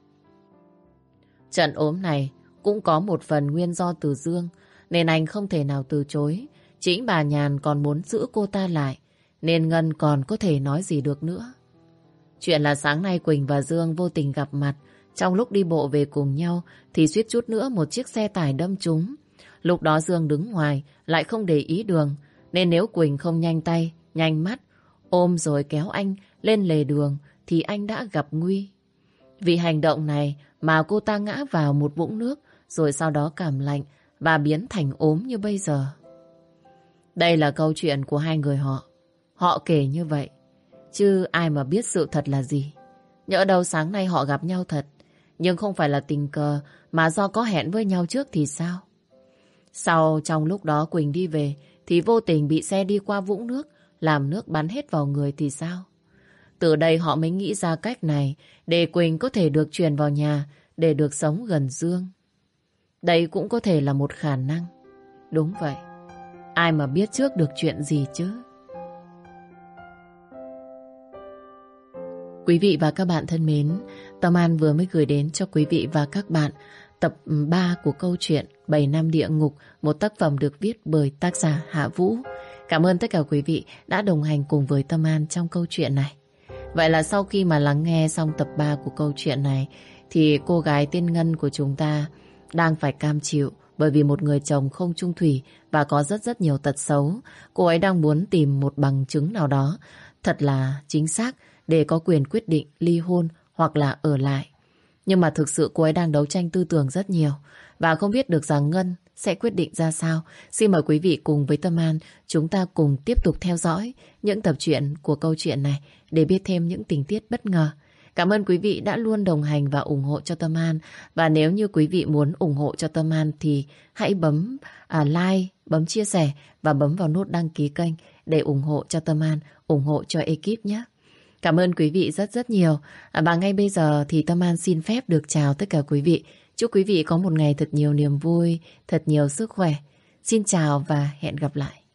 Trận ốm này cũng có một phần nguyên do từ Dương, nên anh không thể nào từ chối. Chính bà Nhàn còn muốn giữ cô ta lại, nên Ngân còn có thể nói gì được nữa. Chuyện là sáng nay Quỳnh và Dương vô tình gặp mặt. Trong lúc đi bộ về cùng nhau thì suýt chút nữa một chiếc xe tải đâm trúng. Lúc đó Dương đứng ngoài lại không để ý đường, nên nếu Quỳnh không nhanh tay, nhanh mắt, ôm rồi kéo anh lên lề đường thì anh đã gặp nguy. Vì hành động này mà cô ta ngã vào một vũng nước, rồi sau đó cảm lạnh và biến thành ốm như bây giờ. Đây là câu chuyện của hai người họ. Họ kể như vậy, chứ ai mà biết sự thật là gì. Nhỡ đâu sáng nay họ gặp nhau thật, nhưng không phải là tình cờ mà do có hẹn với nhau trước thì sao? Sau trong lúc đó Quỳnh đi về thì vô tình bị xe đi qua vũng nước, làm nước bắn hết vào người thì sao? Từ đây họ mới nghĩ ra cách này để Quỳnh có thể được chuyển vào nhà để được sống gần Dương. Đây cũng có thể là một khả năng. Đúng vậy. Ai mà biết trước được chuyện gì chứ? Quý vị và các bạn thân mến, Tâm An vừa mới gửi đến cho quý vị và các bạn tập ba của câu chuyện Bảy Năm Địa Ngục, một tác phẩm được viết bởi tác giả Hạ Vũ. Cảm ơn tất cả quý vị đã đồng hành cùng với Tâm An trong câu chuyện này. Vậy là sau khi mà lắng nghe xong tập ba của câu chuyện này thì cô gái tên Ngân của chúng ta đang phải cam chịu bởi vì một người chồng không chung thủy và có rất rất nhiều tật xấu. Cô ấy đang muốn tìm một bằng chứng nào đó thật là chính xác để có quyền quyết định ly hôn hoặc là ở lại. Nhưng mà thực sự cô ấy đang đấu tranh tư tưởng rất nhiều và không biết được rằng Ngân sẽ quyết định ra sao. Xin mời quý vị cùng với Tâm An chúng ta cùng tiếp tục theo dõi những tập truyện của câu chuyện này để biết thêm những tình tiết bất ngờ. Cảm ơn quý vị đã luôn đồng hành và ủng hộ cho Tâm An. Và nếu như quý vị muốn ủng hộ cho Tâm An thì hãy bấm à, like, bấm chia sẻ và bấm vào nút đăng ký kênh để ủng hộ cho Tâm An, ủng hộ cho ekip nhé. Cảm ơn quý vị rất rất nhiều. À, và ngay bây giờ thì Tâm An xin phép được chào tất cả quý vị. Chúc quý vị có một ngày thật nhiều niềm vui, thật nhiều sức khỏe. Xin chào và hẹn gặp lại.